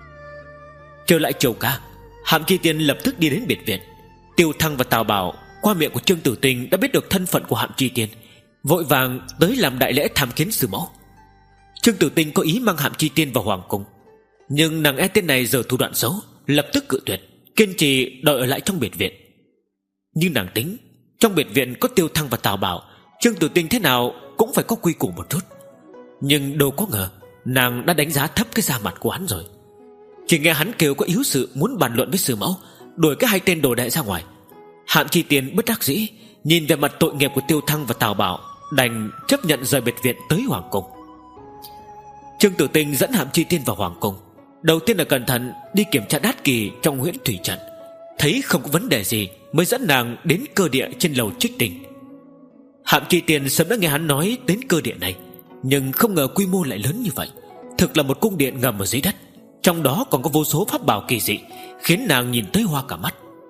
Trở lại Triều Ca, Hạm Chi Tiên lập tức đi đến biệt viện. Tiêu Thăng và Tào Bảo qua miệng của Trương Tử Tinh đã biết được thân phận của Hạm Chi Tiên, vội vàng tới làm đại lễ tham kiến sư mẫu. Trương Tử Tinh có ý mang Hạm Chi Tiên vào hoàng cung, nhưng nàng e tên này giờ thủ đoạn xấu, lập tức cự tuyệt, kiên trì đợi ở lại trong biệt viện. Nhưng nàng tính trong biệt viện có Tiêu Thăng và Tào Bảo, Trương Tử Tinh thế nào cũng phải có quy củ một chút. Nhưng đâu có ngờ nàng đã đánh giá thấp cái da mặt của hắn rồi. Chỉ nghe hắn kêu có yếu sự muốn bàn luận với sư mẫu, đuổi cái hai tên đồ đệ ra ngoài. Hạm Chi Tiên bất đắc dĩ nhìn về mặt tội nghiệp của Tiêu Thăng và Tào Bảo, đành chấp nhận rời biệt viện tới hoàng cung. Trương Tử Tinh dẫn Hạm Chi Tiên vào hoàng cung. Đầu tiên là cẩn thận đi kiểm tra đát kỳ trong huyễn thủy trận, thấy không có vấn đề gì mới dẫn nàng đến cơ địa trên lầu Trích Tinh. Hạm Chi Tiên sớm đã nghe hắn nói đến cơ địa này, nhưng không ngờ quy mô lại lớn như vậy. Thực là một cung điện ngầm ở dưới đất, trong đó còn có vô số pháp bảo kỳ dị, khiến nàng nhìn tới hoa cả mắt.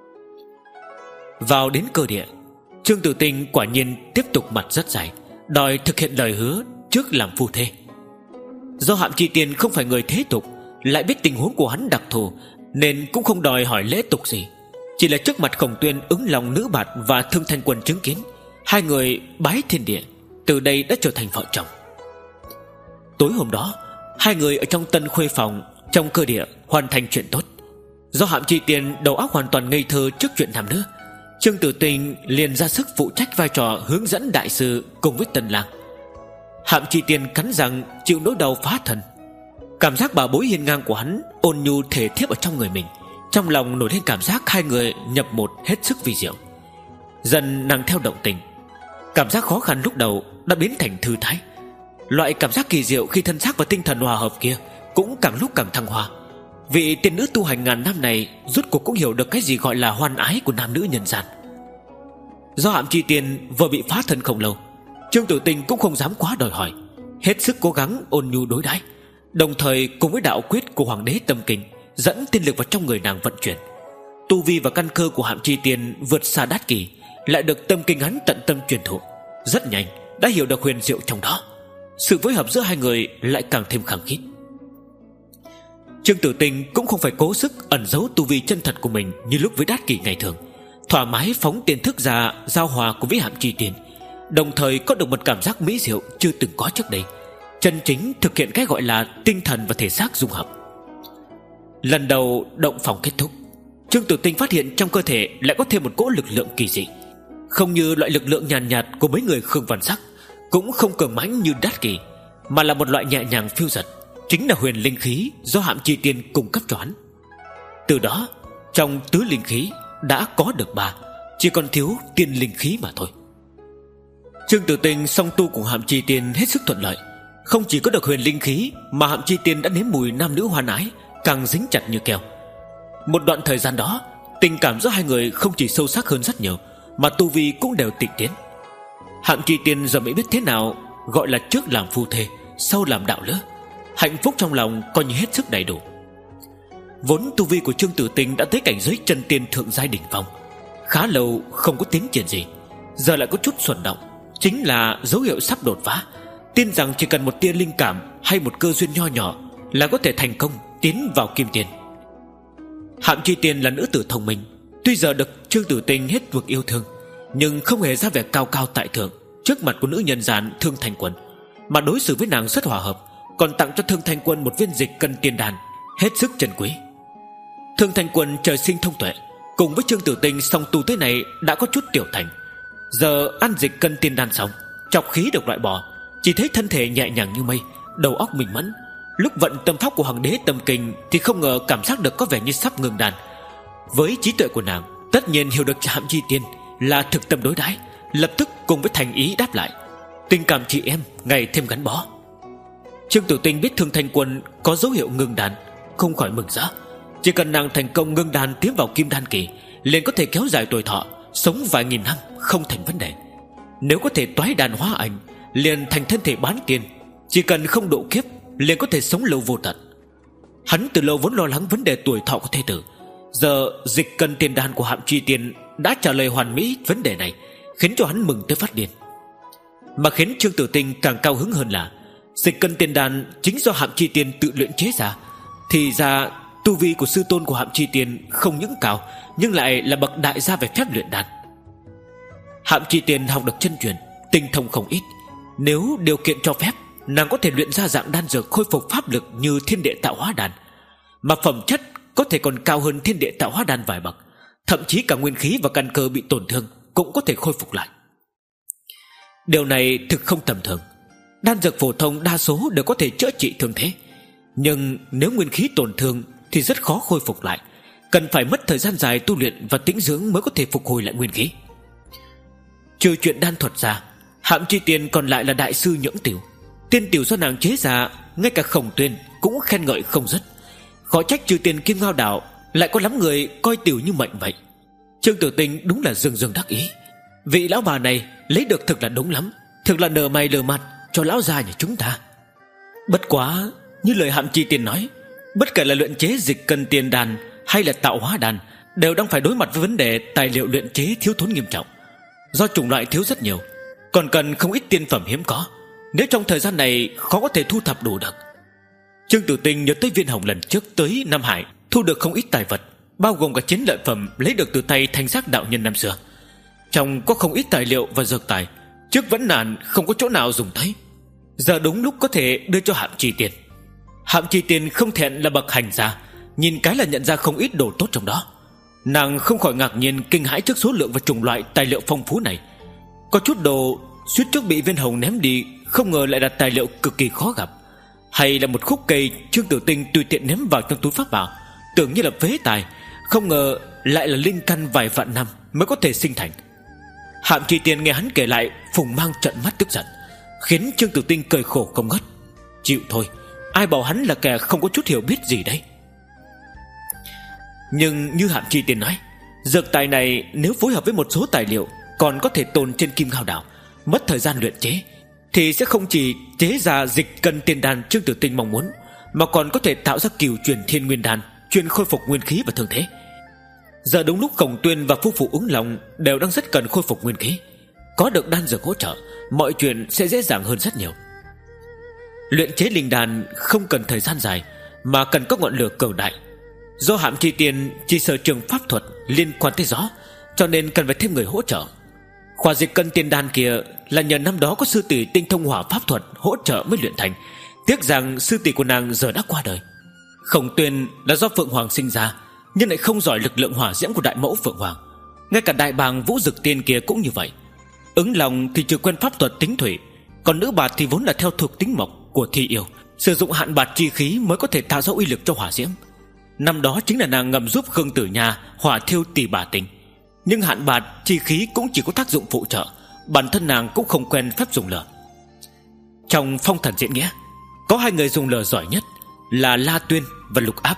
Vào đến cơ địa, Trương Tử Tinh quả nhiên tiếp tục mặt rất dài, đòi thực hiện lời hứa trước làm phu thê. Do Hạm Chi Tiên không phải người thế tục, lại biết tình huống của hắn đặc thù, nên cũng không đòi hỏi lễ tục gì, chỉ là trước mặt Khổng Tuyên, Ứng Long, Nữ Bạt và Thương Thanh Quân chứng kiến, hai người bái thiên địa, từ đây đã trở thành vợ chồng. Tối hôm đó, hai người ở trong tân khuê phòng trong cơ địa hoàn thành chuyện tốt. Do Hạm Chi Tiên đầu óc hoàn toàn ngây thơ trước chuyện nam nữ, Trương Tử Tinh liền ra sức phụ trách vai trò hướng dẫn đại sư cùng với Tần Lang. Hạm Chi Tiên cắn răng chịu nỗi đau phá thân. Cảm giác bà bối hiên ngang của hắn ôn nhu thể thiếp ở trong người mình, trong lòng nổi lên cảm giác hai người nhập một hết sức vi diệu. Dần nàng theo động tình, cảm giác khó khăn lúc đầu đã biến thành thư thái. Loại cảm giác kỳ diệu khi thân xác và tinh thần hòa hợp kia cũng càng lúc càng thăng hoa. Vị tiên nữ tu hành ngàn năm này rốt cuộc cũng hiểu được cái gì gọi là hoan ái của nam nữ nhân gian. Do Hạm Chi Tiên vừa bị phá thân không lâu, Trương Tử Tinh cũng không dám quá đòi hỏi, hết sức cố gắng ôn nhu đối đãi, Đồng thời cùng với đạo quyết của Hoàng đế Tâm Kinh dẫn tiên lực vào trong người nàng vận chuyển. Tu vi và căn cơ của Hạm Chi Tiên vượt xa Đát Kỳ, lại được Tâm Kinh hắn tận tâm truyền thụ, rất nhanh đã hiểu được huyền diệu trong đó. Sự phối hợp giữa hai người lại càng thêm khăng khít. Trương Tử Tinh cũng không phải cố sức ẩn giấu tu vi chân thật của mình như lúc với Đát Kỳ ngày thường, thoải mái phóng tiên thức ra giao hòa cùng với Hạm Chi Tiên, đồng thời có được một cảm giác mỹ diệu chưa từng có trước đây, chân chính thực hiện cái gọi là tinh thần và thể xác dung hợp. Lần đầu động phòng kết thúc, Trương Tử Tinh phát hiện trong cơ thể lại có thêm một cỗ lực lượng kỳ dị, không như loại lực lượng nhàn nhạt, nhạt của mấy người Khương Văn Sắc, cũng không cường mãnh như Đát Kỳ, mà là một loại nhẹ nhàng phiêu dật, chính là huyền linh khí do Hạm Chi Tiên cung cấp cho hắn. Từ đó trong tứ linh khí đã có được ba, chỉ còn thiếu tiên linh khí mà thôi. Trương Tử Tinh song tu cùng Hạm Chi Tiên hết sức thuận lợi, không chỉ có được huyền linh khí mà Hạm Chi Tiên đã nếm mùi nam nữ hoan ái, càng dính chặt như keo. Một đoạn thời gian đó, tình cảm giữa hai người không chỉ sâu sắc hơn rất nhiều, mà tu vi cũng đều tịnh tiến. Hạm Chi Tiên giờ mới biết thế nào gọi là trước làm phu thê, sau làm đạo lữ, hạnh phúc trong lòng coi như hết sức đầy đủ. Vốn tu vi của Trương Tử Tinh đã tới cảnh giới chân tiên thượng giai đỉnh phong, khá lâu không có tiến triển gì, giờ lại có chút xuẩn động, chính là dấu hiệu sắp đột phá. Tin rằng chỉ cần một tia linh cảm hay một cơ duyên nho nhỏ là có thể thành công tiến vào kim tiền. Hạm Chi Tiên là nữ tử thông minh, tuy giờ được Trương Tử Tinh hết vực yêu thương, nhưng không hề ra vẻ cao cao tại thượng trước mặt của nữ nhân gian Thương Thanh Quân, mà đối xử với nàng rất hòa hợp, còn tặng cho Thương Thanh Quân một viên dịch cân tiên đan hết sức trân quý. Thương Thanh Quân trời sinh thông tuệ, cùng với Trương Tử Tinh song tu tới này đã có chút tiểu thành, giờ ăn dịch cân tiên đan xong, trọc khí được loại bỏ, chỉ thấy thân thể nhẹ nhàng như mây, đầu óc minh mẫn. Lúc vận tâm pháp của Hoàng đế Tâm Kinh thì không ngờ cảm giác được có vẻ như sắp ngừng đàn. Với trí tuệ của nàng, tất nhiên hiểu được Hạm Chi Tiên là thực tâm đối đãi, lập tức cùng với thành ý đáp lại, tình cảm chị em ngày thêm gắn bó. Trương Tử Tinh biết Thương Thanh Quân có dấu hiệu ngừng đàn, không khỏi mừng rỡ. Chỉ cần nàng thành công ngưng đàn tiến vào kim đan kỳ, liền có thể kéo dài tuổi thọ, sống vài nghìn năm không thành vấn đề. Nếu có thể toái đàn hóa ảnh, liền thành thân thể bán tiên, chỉ cần không độ kiếp liền có thể sống lâu vô tận. Hắn từ lâu vốn lo lắng vấn đề tuổi thọ của thê tử, giờ dịch cân tiên đan của Hạm Chi Tiên đã trả lời hoàn mỹ vấn đề này, khiến cho hắn mừng tới phát điên. Mà khiến Trương Tử Tinh càng cao hứng hơn là dịch cân tiên đan chính do Hạm Chi Tiên tự luyện chế ra. Thì ra tu vi của sư tôn của Hạm Chi Tiên không những cao, nhưng lại là bậc đại gia về phép luyện đan. Hạm Chi Tiên học được chân truyền, tinh thông không ít, nếu điều kiện cho phép, nàng có thể luyện ra dạng đan dược khôi phục pháp lực như thiên địa tạo hóa đan, mà phẩm chất có thể còn cao hơn thiên địa tạo hóa đan vài bậc, thậm chí cả nguyên khí và căn cơ bị tổn thương cũng có thể khôi phục lại. Điều này thực không tầm thường. Đan dược phổ thông đa số đều có thể chữa trị thương thế, nhưng nếu nguyên khí tổn thương thì rất khó khôi phục lại, cần phải mất thời gian dài tu luyện và tĩnh dưỡng mới có thể phục hồi lại nguyên khí. Trừ chuyện đan thuật ra, Hạm Chi Tiên còn lại là đại sư nhưỡng tiểu. Tiên tiểu do nàng chế ra, ngay cả Khổng Tuyên cũng khen ngợi không dứt. Khó trách trừ tiền Kim Ngao Đảo lại có lắm người coi tiểu như mệnh vậy. Trương Tử Tinh đúng là dường dường đắc ý. Vị lão bà này lấy được thực là đúng lắm, thực là nở mày lờ mặt cho lão già nhà chúng ta. Bất quá như lời Hạm Chi Tiên nói, bất kể là luyện chế dịch cân tiên đan hay là tạo hóa đan, đều đang phải đối mặt với vấn đề tài liệu luyện chế thiếu thốn nghiêm trọng. Do chủng loại thiếu rất nhiều, còn cần không ít tiên phẩm hiếm có, nếu trong thời gian này khó có thể thu thập đủ được. Trương Tử Tinh nhớ tới Viên Hồng lần trước tới Nam Hải thu được không ít tài vật, bao gồm cả chiến lợi phẩm lấy được từ tay Thanh Giác đạo nhân năm xưa. Trong có không ít tài liệu và dược tài, trước vẫn nản không có chỗ nào dùng thấy, giờ đúng lúc có thể đưa cho Hạm Chi Tiên. Hạm Chi Tiên không thẹn là bậc hành gia, nhìn cái là nhận ra không ít đồ tốt trong đó. Nàng không khỏi ngạc nhiên kinh hãi trước số lượng và chủng loại tài liệu phong phú này. Có chút đồ suýt trước bị Viên Hồng ném đi, không ngờ lại là tài liệu cực kỳ khó gặp, hay là một khúc cây Trương Tử Tinh tùy tiện ném vào trong túi pháp bảo, tưởng như là phế tài, không ngờ lại là linh căn vài vạn năm mới có thể sinh thành. Hạm Chi Tiên nghe hắn kể lại, phùng mang trợn mắt tức giận, khiến Trương Tử Tinh cười khổ không ngớt. Chịu thôi, ai bảo hắn là kẻ không có chút hiểu biết gì đấy. Nhưng như Hạm Chi Tiên nói, dược tài này nếu phối hợp với một số tài liệu còn có thể tồn trên Kim Ngao Đảo, mất thời gian luyện chế, thì sẽ không chỉ chế ra dịch cân tiên đan Trương Tử Tinh mong muốn, mà còn có thể tạo ra cửu truyền thiên nguyên đan, chuyên khôi phục nguyên khí và thương thế. Giờ đúng lúc Khổng Tuyên và phu phụ Ứng Long đều đang rất cần khôi phục nguyên khí. Có được đan dược hỗ trợ, mọi chuyện sẽ dễ dàng hơn rất nhiều. Luyện chế linh đan không cần thời gian dài, mà cần có ngọn lửa cường đại. Do Hạm Chi Tiên chỉ sở trường pháp thuật liên quan tới gió, cho nên cần phải thêm người hỗ trợ. Khỏa Dịch Cân tiên đan kia là nhờ năm đó có sư tỷ tinh thông hỏa pháp thuật hỗ trợ mới luyện thành. Tiếc rằng sư tỷ của nàng giờ đã qua đời. Khổng Tuyên là do Phượng Hoàng sinh ra, nhưng lại không giỏi lực lượng hỏa diễm của đại mẫu Phượng Hoàng. Ngay cả đại bàng Vũ Dực Tiên kia cũng như vậy. Ứng Long thì chưa quen pháp thuật tính thủy, còn nữ bạt thì vốn là theo thuộc tính mộc của thi yêu, sử dụng hạn bạt chi khí mới có thể tạo ra uy lực cho hỏa diễm. Năm đó chính là nàng ngầm giúp Khương Tử Nha hỏa thiêu tỷ bà tình. Nhưng hạn bạt chi khí cũng chỉ có tác dụng phụ trợ, bản thân nàng cũng không quen phép dùng lửa. Trong phong thần diễn nghĩa, có hai người dùng lửa giỏi nhất là La Tuyên và Lục Áp.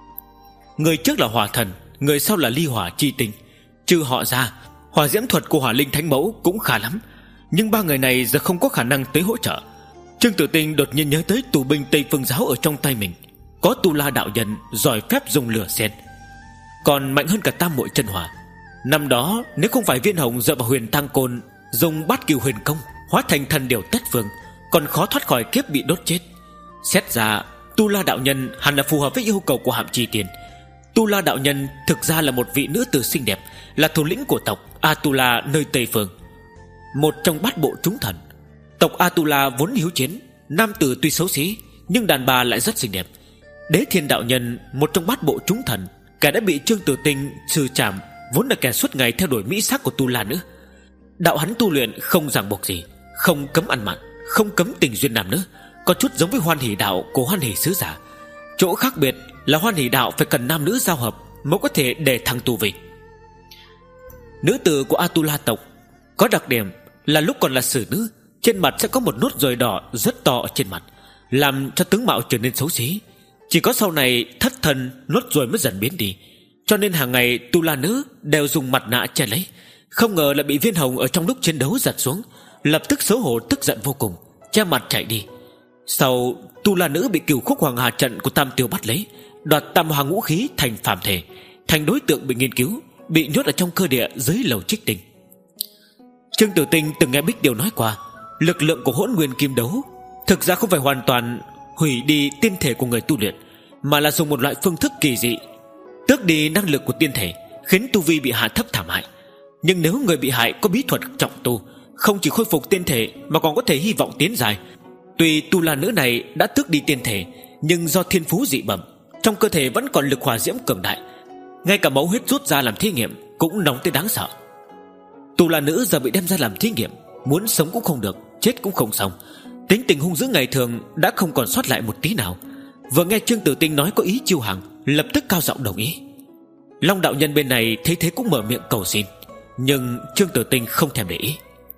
Người trước là hỏa thần, người sau là ly hỏa chi tinh. Trừ họ ra, hỏa diễm thuật của Hỏa Linh Thánh Mẫu cũng khá lắm, nhưng ba người này giờ không có khả năng tới hỗ trợ. Trương Tử Tinh đột nhiên nhớ tới tù binh Tây Phương Giáo ở trong tay mình, có Tu La đạo nhân giỏi phép dùng lửa xen, còn mạnh hơn cả Tam Muội chân hỏa. Năm đó nếu không phải Viên Hồng dựa vào Huyền Tăng Côn dùng Bát Cửu Huyền Công hóa thành thần điều tất phương, còn khó thoát khỏi kiếp bị đốt chết. Xét ra Tu La đạo nhân hẳn là phù hợp với yêu cầu của Hạm Chi Tiền. Tu La đạo nhân thực ra là một vị nữ tử xinh đẹp, là thủ lĩnh của tộc Atula nơi Tây Phương, một trong bát bộ chúng thần. Tộc Atula vốn hiếu chiến, nam tử tuy xấu xí nhưng đàn bà lại rất xinh đẹp. Đế Thiên đạo nhân, một trong bát bộ chúng thần, kẻ đã bị Trương Tử Tinh trừ trảm, vốn là kẻ suốt ngày theo đuổi mỹ sắc của Tu La nữ. Đạo hắn tu luyện không ràng buộc gì, không cấm ăn mặn, không cấm tình duyên nam nữ, có chút giống với Hoan Hỷ đạo của Hoan Hỷ sứ giả. Chỗ khác biệt là Hoan Hỷ đạo phải cần nam nữ giao hợp mới có thể để thăng tu vi. Nữ tử của Atula tộc có đặc điểm là lúc còn là xử nữ, trên mặt sẽ có một nốt ruồi đỏ rất to ở trên mặt, làm cho tướng mạo trở nên xấu xí. Chỉ có sau này thất thần, nốt ruồi mới dần biến đi, cho nên hàng ngày Tu La nữ đều dùng mặt nạ che lấy. Không ngờ lại bị Viên Hồng ở trong lúc chiến đấu giật xuống, lập tức xấu hổ tức giận vô cùng, che mặt chạy đi. Sau Tu La nữ bị Cửu Khúc Hoàng Hà trận của Tam Tiêu bắt lấy, đoạt tam hoàng ngũ khí thành phàm thể, thành đối tượng bị nghiên cứu, bị nhốt ở trong cơ địa dưới lầu Trích Tinh. Trương Tử Tinh từng nghe Bích Điều nói qua, lực lượng của Hỗn Nguyên Kim Đấu thực ra không phải hoàn toàn hủy đi tiên thể của người tu luyện, mà là dùng một loại phương thức kỳ dị tước đi năng lực của tiên thể, khiến tu vi bị hạ thấp thảm hại. Nhưng nếu người bị hại có bí thuật trọng tu, không chỉ khôi phục tiên thể mà còn có thể hy vọng tiến dài. Tuy Tu La nữ này đã tước đi tiên thể, nhưng do thiên phú dị bẩm, trong cơ thể vẫn còn lực hỏa diễm cường đại, ngay cả máu huyết rút ra làm thí nghiệm cũng nóng tới đáng sợ. Tu La nữ giờ bị đem ra làm thí nghiệm, muốn sống cũng không được, chết cũng không xong. Tính tình hung dữ ngày thường đã không còn sót lại một tí nào. Vừa nghe Trương Tử Tinh nói có ý chiêu hàng, lập tức cao giọng đồng ý. Long đạo nhân bên này thấy thế cũng mở miệng cầu xin, nhưng Trương Tử Tinh không thèm để ý.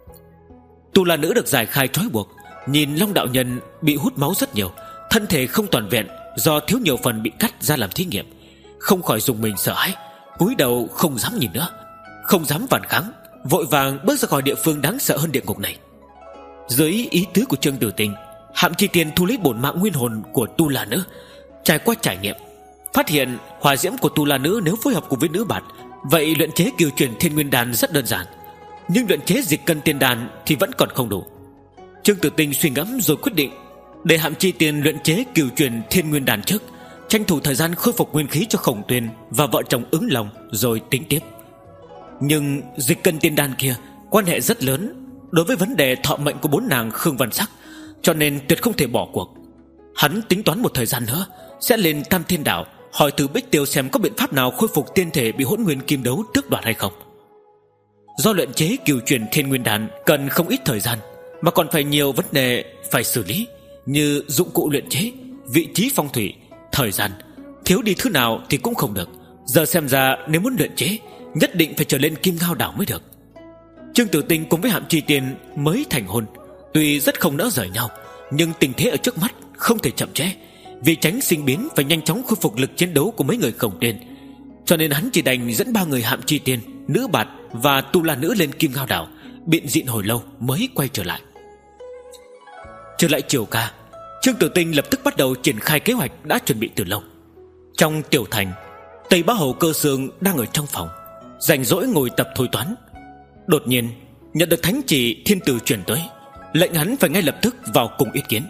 Tu La nữ được giải khai trói buộc, nhìn Long đạo nhân bị hút máu rất nhiều, thân thể không toàn vẹn do thiếu nhiều phần bị cắt ra làm thí nghiệm, không khỏi dùng mình sợ hãi, cúi đầu không dám nhìn nữa, không dám phản kháng, vội vàng bước ra khỏi địa phương đáng sợ hơn địa ngục này. Dưới ý tứ của Trương Tử Tinh, Hạm Chi Tiền thu lấy bổn mạng nguyên hồn của Tu La nữ, trải qua trải nghiệm, phát hiện hỏa diễm của Tu La nữ nếu phối hợp cùng với nữ bạt, vậy luyện chế Cửu Truyền Thiên Nguyên đan rất đơn giản, nhưng luyện chế Dịch Cân tiên đan thì vẫn còn không đủ. Trương Tử Tinh suy ngẫm rồi quyết định để Hạm Chi Tiền luyện chế Cửu Truyền Thiên Nguyên đan trước, tranh thủ thời gian khôi phục nguyên khí cho Khổng Tuyên và vợ chồng Ứng Long rồi tính tiếp. Nhưng Dịch Cân tiên đan kia quan hệ rất lớn đối với vấn đề thọ mệnh của bốn nàng Khương Văn Sắc, cho nên tuyệt không thể bỏ cuộc. Hắn tính toán một thời gian nữa sẽ lên Tam Thiên Đảo hỏi thử Bích Tiêu xem có biện pháp nào khôi phục tiên thể bị Hỗn Nguyên Kim Đấu tước đoạt hay không. Do luyện chế Cửu Truyền Thiên Nguyên đan cần không ít thời gian, mà còn phải nhiều vấn đề phải xử lý, như dụng cụ luyện chế, vị trí phong thủy, thời gian, thiếu đi thứ nào thì cũng không được. Giờ xem ra nếu muốn luyện chế, nhất định phải trở lên Kim Ngao Đảo mới được. Trương Tử Tinh cùng với Hạm Chi Tiền mới thành hôn, tuy rất không nỡ rời nhau, nhưng tình thế ở trước mắt không thể chậm trễ. Vì tránh sinh biến phải nhanh chóng khôi phục lực chiến đấu của mấy người Khổng Tuyên, cho nên hắn chỉ đành dẫn ba người Hạm Chi Tiền, nữ bạt và Tu La nữ lên Kim Ngao Đảo, biện diện hồi lâu mới quay trở lại. Trở lại Triều Ca, Trương Tử Tinh lập tức bắt đầu triển khai kế hoạch đã chuẩn bị từ lâu. Trong tiểu thành, Tây Bá Hầu Cơ Xương đang ở trong phòng rảnh rỗi ngồi tập thôi toán. Đột nhiên nhận được thánh chỉ thiên tử truyền tới, lệnh hắn phải ngay lập tức vào cùng ý kiến.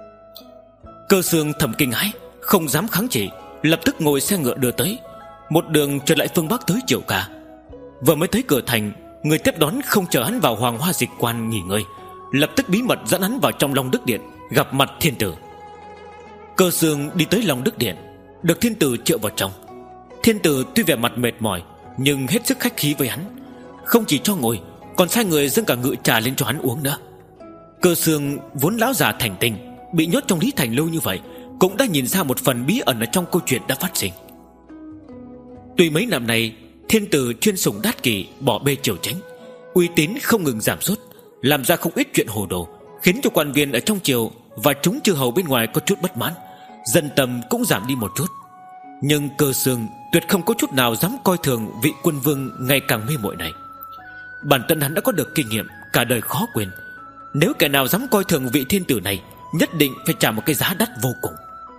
Cơ Xương thầm kinh hãi, không dám kháng chỉ, lập tức ngồi xe ngựa đưa tới, một đường trở lại phương Bắc tới Triều Ca. Vừa mới tới cửa thành, người tiếp đón không chờ hắn vào Hoàng Hoa Dịch Quan nghỉ ngơi, lập tức bí mật dẫn hắn vào trong Long Đức Điện gặp mặt thiên tử. Cơ Xương đi tới Long Đức Điện, được thiên tử triệu vào trong. Thiên tử tuy vẻ mặt mệt mỏi nhưng hết sức khách khí với hắn, không chỉ cho ngồi còn sai người dâng cả ngự trà lên cho hắn uống nữa. Cơ Xương vốn lão già thành tinh, bị nhốt trong Lý Thành lâu như vậy, cũng đã nhìn ra một phần bí ẩn ở trong câu chuyện đã phát sinh. Tuy mấy năm nay thiên tử chuyên sủng đát kỷ, bỏ bê triều chính, uy tín không ngừng giảm sút, làm ra không ít chuyện hồ đồ, khiến cho quan viên ở trong triều và chúng chư hầu bên ngoài có chút bất mãn, dân tâm cũng giảm đi một chút. Nhưng Cơ Xương tuyệt không có chút nào dám coi thường vị quân vương ngày càng mê muội này. Bản thân hắn đã có được kinh nghiệm cả đời khó quên, nếu kẻ nào dám coi thường vị thiên tử này, nhất định phải trả một cái giá đắt vô cùng.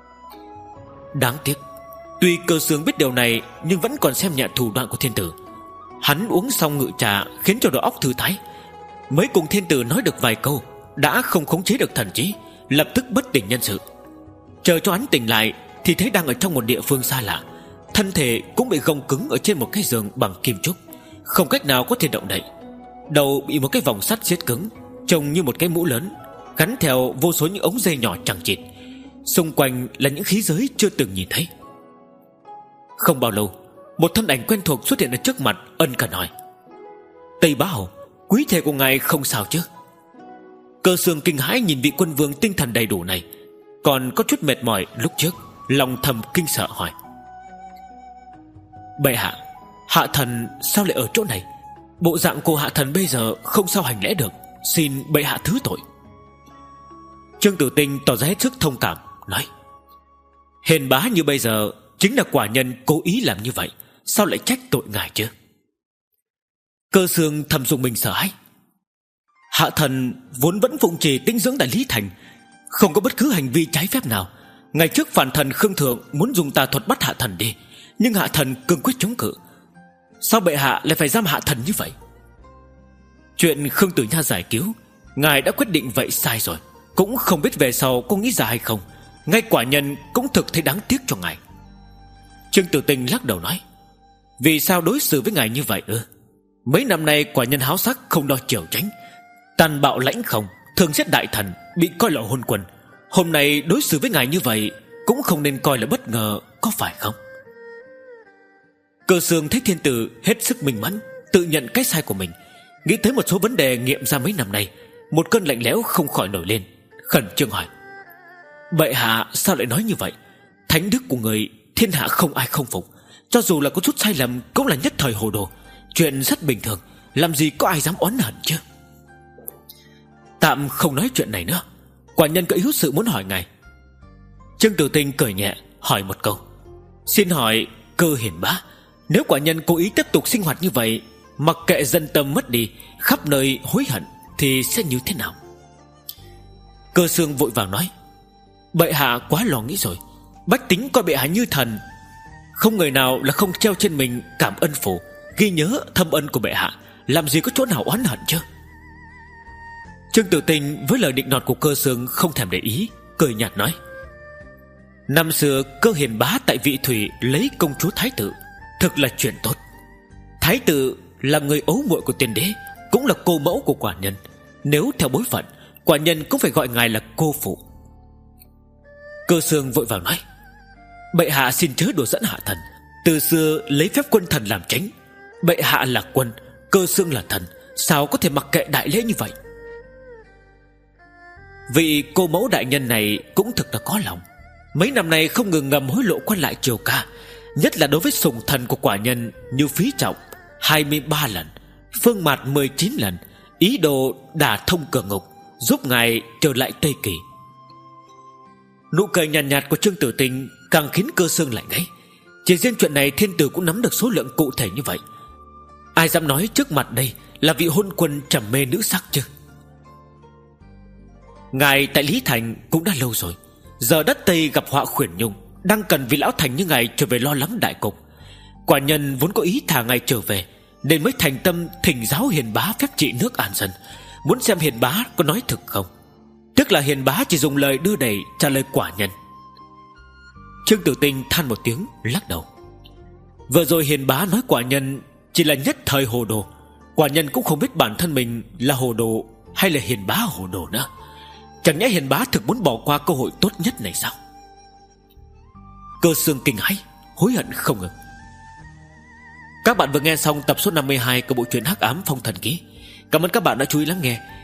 Đáng tiếc, tuy Cơ Xương biết điều này nhưng vẫn còn xem nhẹ thủ đoạn của thiên tử. Hắn uống xong ngự trà khiến cho đầu óc thư thái, mới cùng thiên tử nói được vài câu đã không khống chế được thần trí, lập tức bất tỉnh nhân sự. Chờ cho hắn tỉnh lại thì thấy đang ở trong một địa phương xa lạ, thân thể cũng bị gông cứng ở trên một cái giường bằng kim trúc, không cách nào có thể động đậy. Đầu bị một cái vòng sắt siết cứng, trông như một cái mũ lớn, gắn theo vô số những ống dây nhỏ chằng chịt. Xung quanh là những khí giới chưa từng nhìn thấy. Không bao lâu, một thân ảnh quen thuộc xuất hiện ở trước mặt, ân cần hỏi: Tây Bá Hầu, quý thể của ngài không sao chứ? Cơ Xương kinh hãi nhìn vị quân vương tinh thần đầy đủ này, còn có chút mệt mỏi lúc trước, lòng thầm kinh sợ hỏi: Bệ hạ, hạ thần sao lại ở chỗ này? Bộ dạng của hạ thần bây giờ không sao hành lễ được, xin bệ hạ thứ tội. Trương Tử Tinh tỏ ra hết sức thông cảm, nói: Hiền bá như bây giờ chính là quả nhân cố ý làm như vậy, sao lại trách tội ngài chứ? Cơ Xương thầm dùng mình sợ hãi. Hạ thần vốn vẫn phụng trì tĩnh dưỡng tại Lý Thành, không có bất cứ hành vi trái phép nào. Ngày trước phản thần Khương Thượng muốn dùng tà thuật bắt hạ thần đi, nhưng hạ thần cương quyết chống cự. Sao bệ hạ lại phải giam hạ thần như vậy? Chuyện Khương Tử Nha giải cứu, ngài đã quyết định vậy sai rồi, cũng không biết về sau có nghĩ ra hay không. Ngay quả nhân cũng thực thấy đáng tiếc cho ngài. Trương Tử Tinh lắc đầu nói: Vì sao đối xử với ngài như vậy ư? Mấy năm nay quả nhân háo sắc không đo triều chánh, tàn bạo lãnh không, thường giết đại thần, bị coi là hôn quân. Hôm nay đối xử với ngài như vậy cũng không nên coi là bất ngờ, có phải không? Cơ Xương thấy thiên tử hết sức minh mẫn, tự nhận cái sai của mình, nghĩ tới một số vấn đề nghiệm ra mấy năm nay, một cơn lạnh lẽo không khỏi nổi lên, khẩn trương hỏi: Bệ hạ sao lại nói như vậy? Thánh đức của người thiên hạ không ai không phục, cho dù là có chút sai lầm cũng là nhất thời hồ đồ, chuyện rất bình thường, làm gì có ai dám oán hận chứ? Tạm không nói chuyện này nữa, quả nhân có yếu sự muốn hỏi ngài. Trương Tử Tinh cười nhẹ hỏi một câu: Xin hỏi Cơ hiền bá, nếu quả nhân cố ý tiếp tục sinh hoạt như vậy, mặc kệ dân tâm mất đi, khắp nơi hối hận, thì sẽ như thế nào? Cơ Xương vội vàng nói: Bệ hạ quá lo nghĩ rồi, bách tính coi bệ hạ như thần, không người nào là không treo trên mình cảm ân phù, ghi nhớ thâm ân của bệ hạ, làm gì có chỗ nào oán hận chứ? Trương Tử Tinh với lời định nọt của Cơ Xương không thèm để ý, cười nhạt nói: Năm xưa Cơ hiền bá tại Vị Thủy lấy công chúa thái tử, thực là chuyện tốt. Thái tử là người ấu muội của tiên đế, cũng là cô mẫu của quả nhân, nếu theo bối phận, quả nhân cũng phải gọi ngài là cô phụ. Cơ Xương vội vàng nói: Bệ hạ xin chớ đùa dẫn hạ thần, từ xưa lấy phép quân thần làm chánh, bệ hạ là quân, Cơ Xương là thần, sao có thể mặc kệ đại lễ như vậy? Vị cô mẫu đại nhân này cũng thực là có lòng, mấy năm nay không ngừng ngầm hối lộ quan lại triều ca, nhất là đối với sùng thần của quả nhân như Phí Trọng hai mươi ba lần, Phương Mạt mười chín lần, ý đồ đả thông cửa ngục, giúp ngài trở lại Tây Kỳ. Nụ cười nhàn nhạt, nhạt của Trương Tử Tinh càng khiến Cơ Xương lạnh gáy. Chỉ riêng chuyện này thiên tử cũng nắm được số lượng cụ thể như vậy, ai dám nói trước mặt đây là vị hôn quân trầm mê nữ sắc chứ? Ngài tại Lý Thành cũng đã lâu rồi. Giờ đất Tây gặp họa khuyển nhung, đang cần vị lão thành như ngài trở về lo lắng đại cục. Quả nhân vốn có ý thả ngài trở về, nên mới thành tâm thỉnh giáo Hiền bá phép trị nước an dân, muốn xem Hiền bá có nói thực không. Tức là Hiền bá chỉ dùng lời đưa đẩy trả lời quả nhân. Trương Tử Tinh than một tiếng lắc đầu. Vừa rồi Hiền bá nói quả nhân chỉ là nhất thời hồ đồ. Quả nhân cũng không biết bản thân mình là hồ đồ hay là Hiền bá hồ đồ nữa. Chẳng nhẽ Hiền bá thực muốn bỏ qua cơ hội tốt nhất này sao? Cơ xương kinh hãi, hối hận không ngừng. Các bạn vừa nghe xong tập số năm mươi hai của bộ truyện Hắc Ám Phong Thần Ký. Cảm ơn các bạn đã chú ý lắng nghe.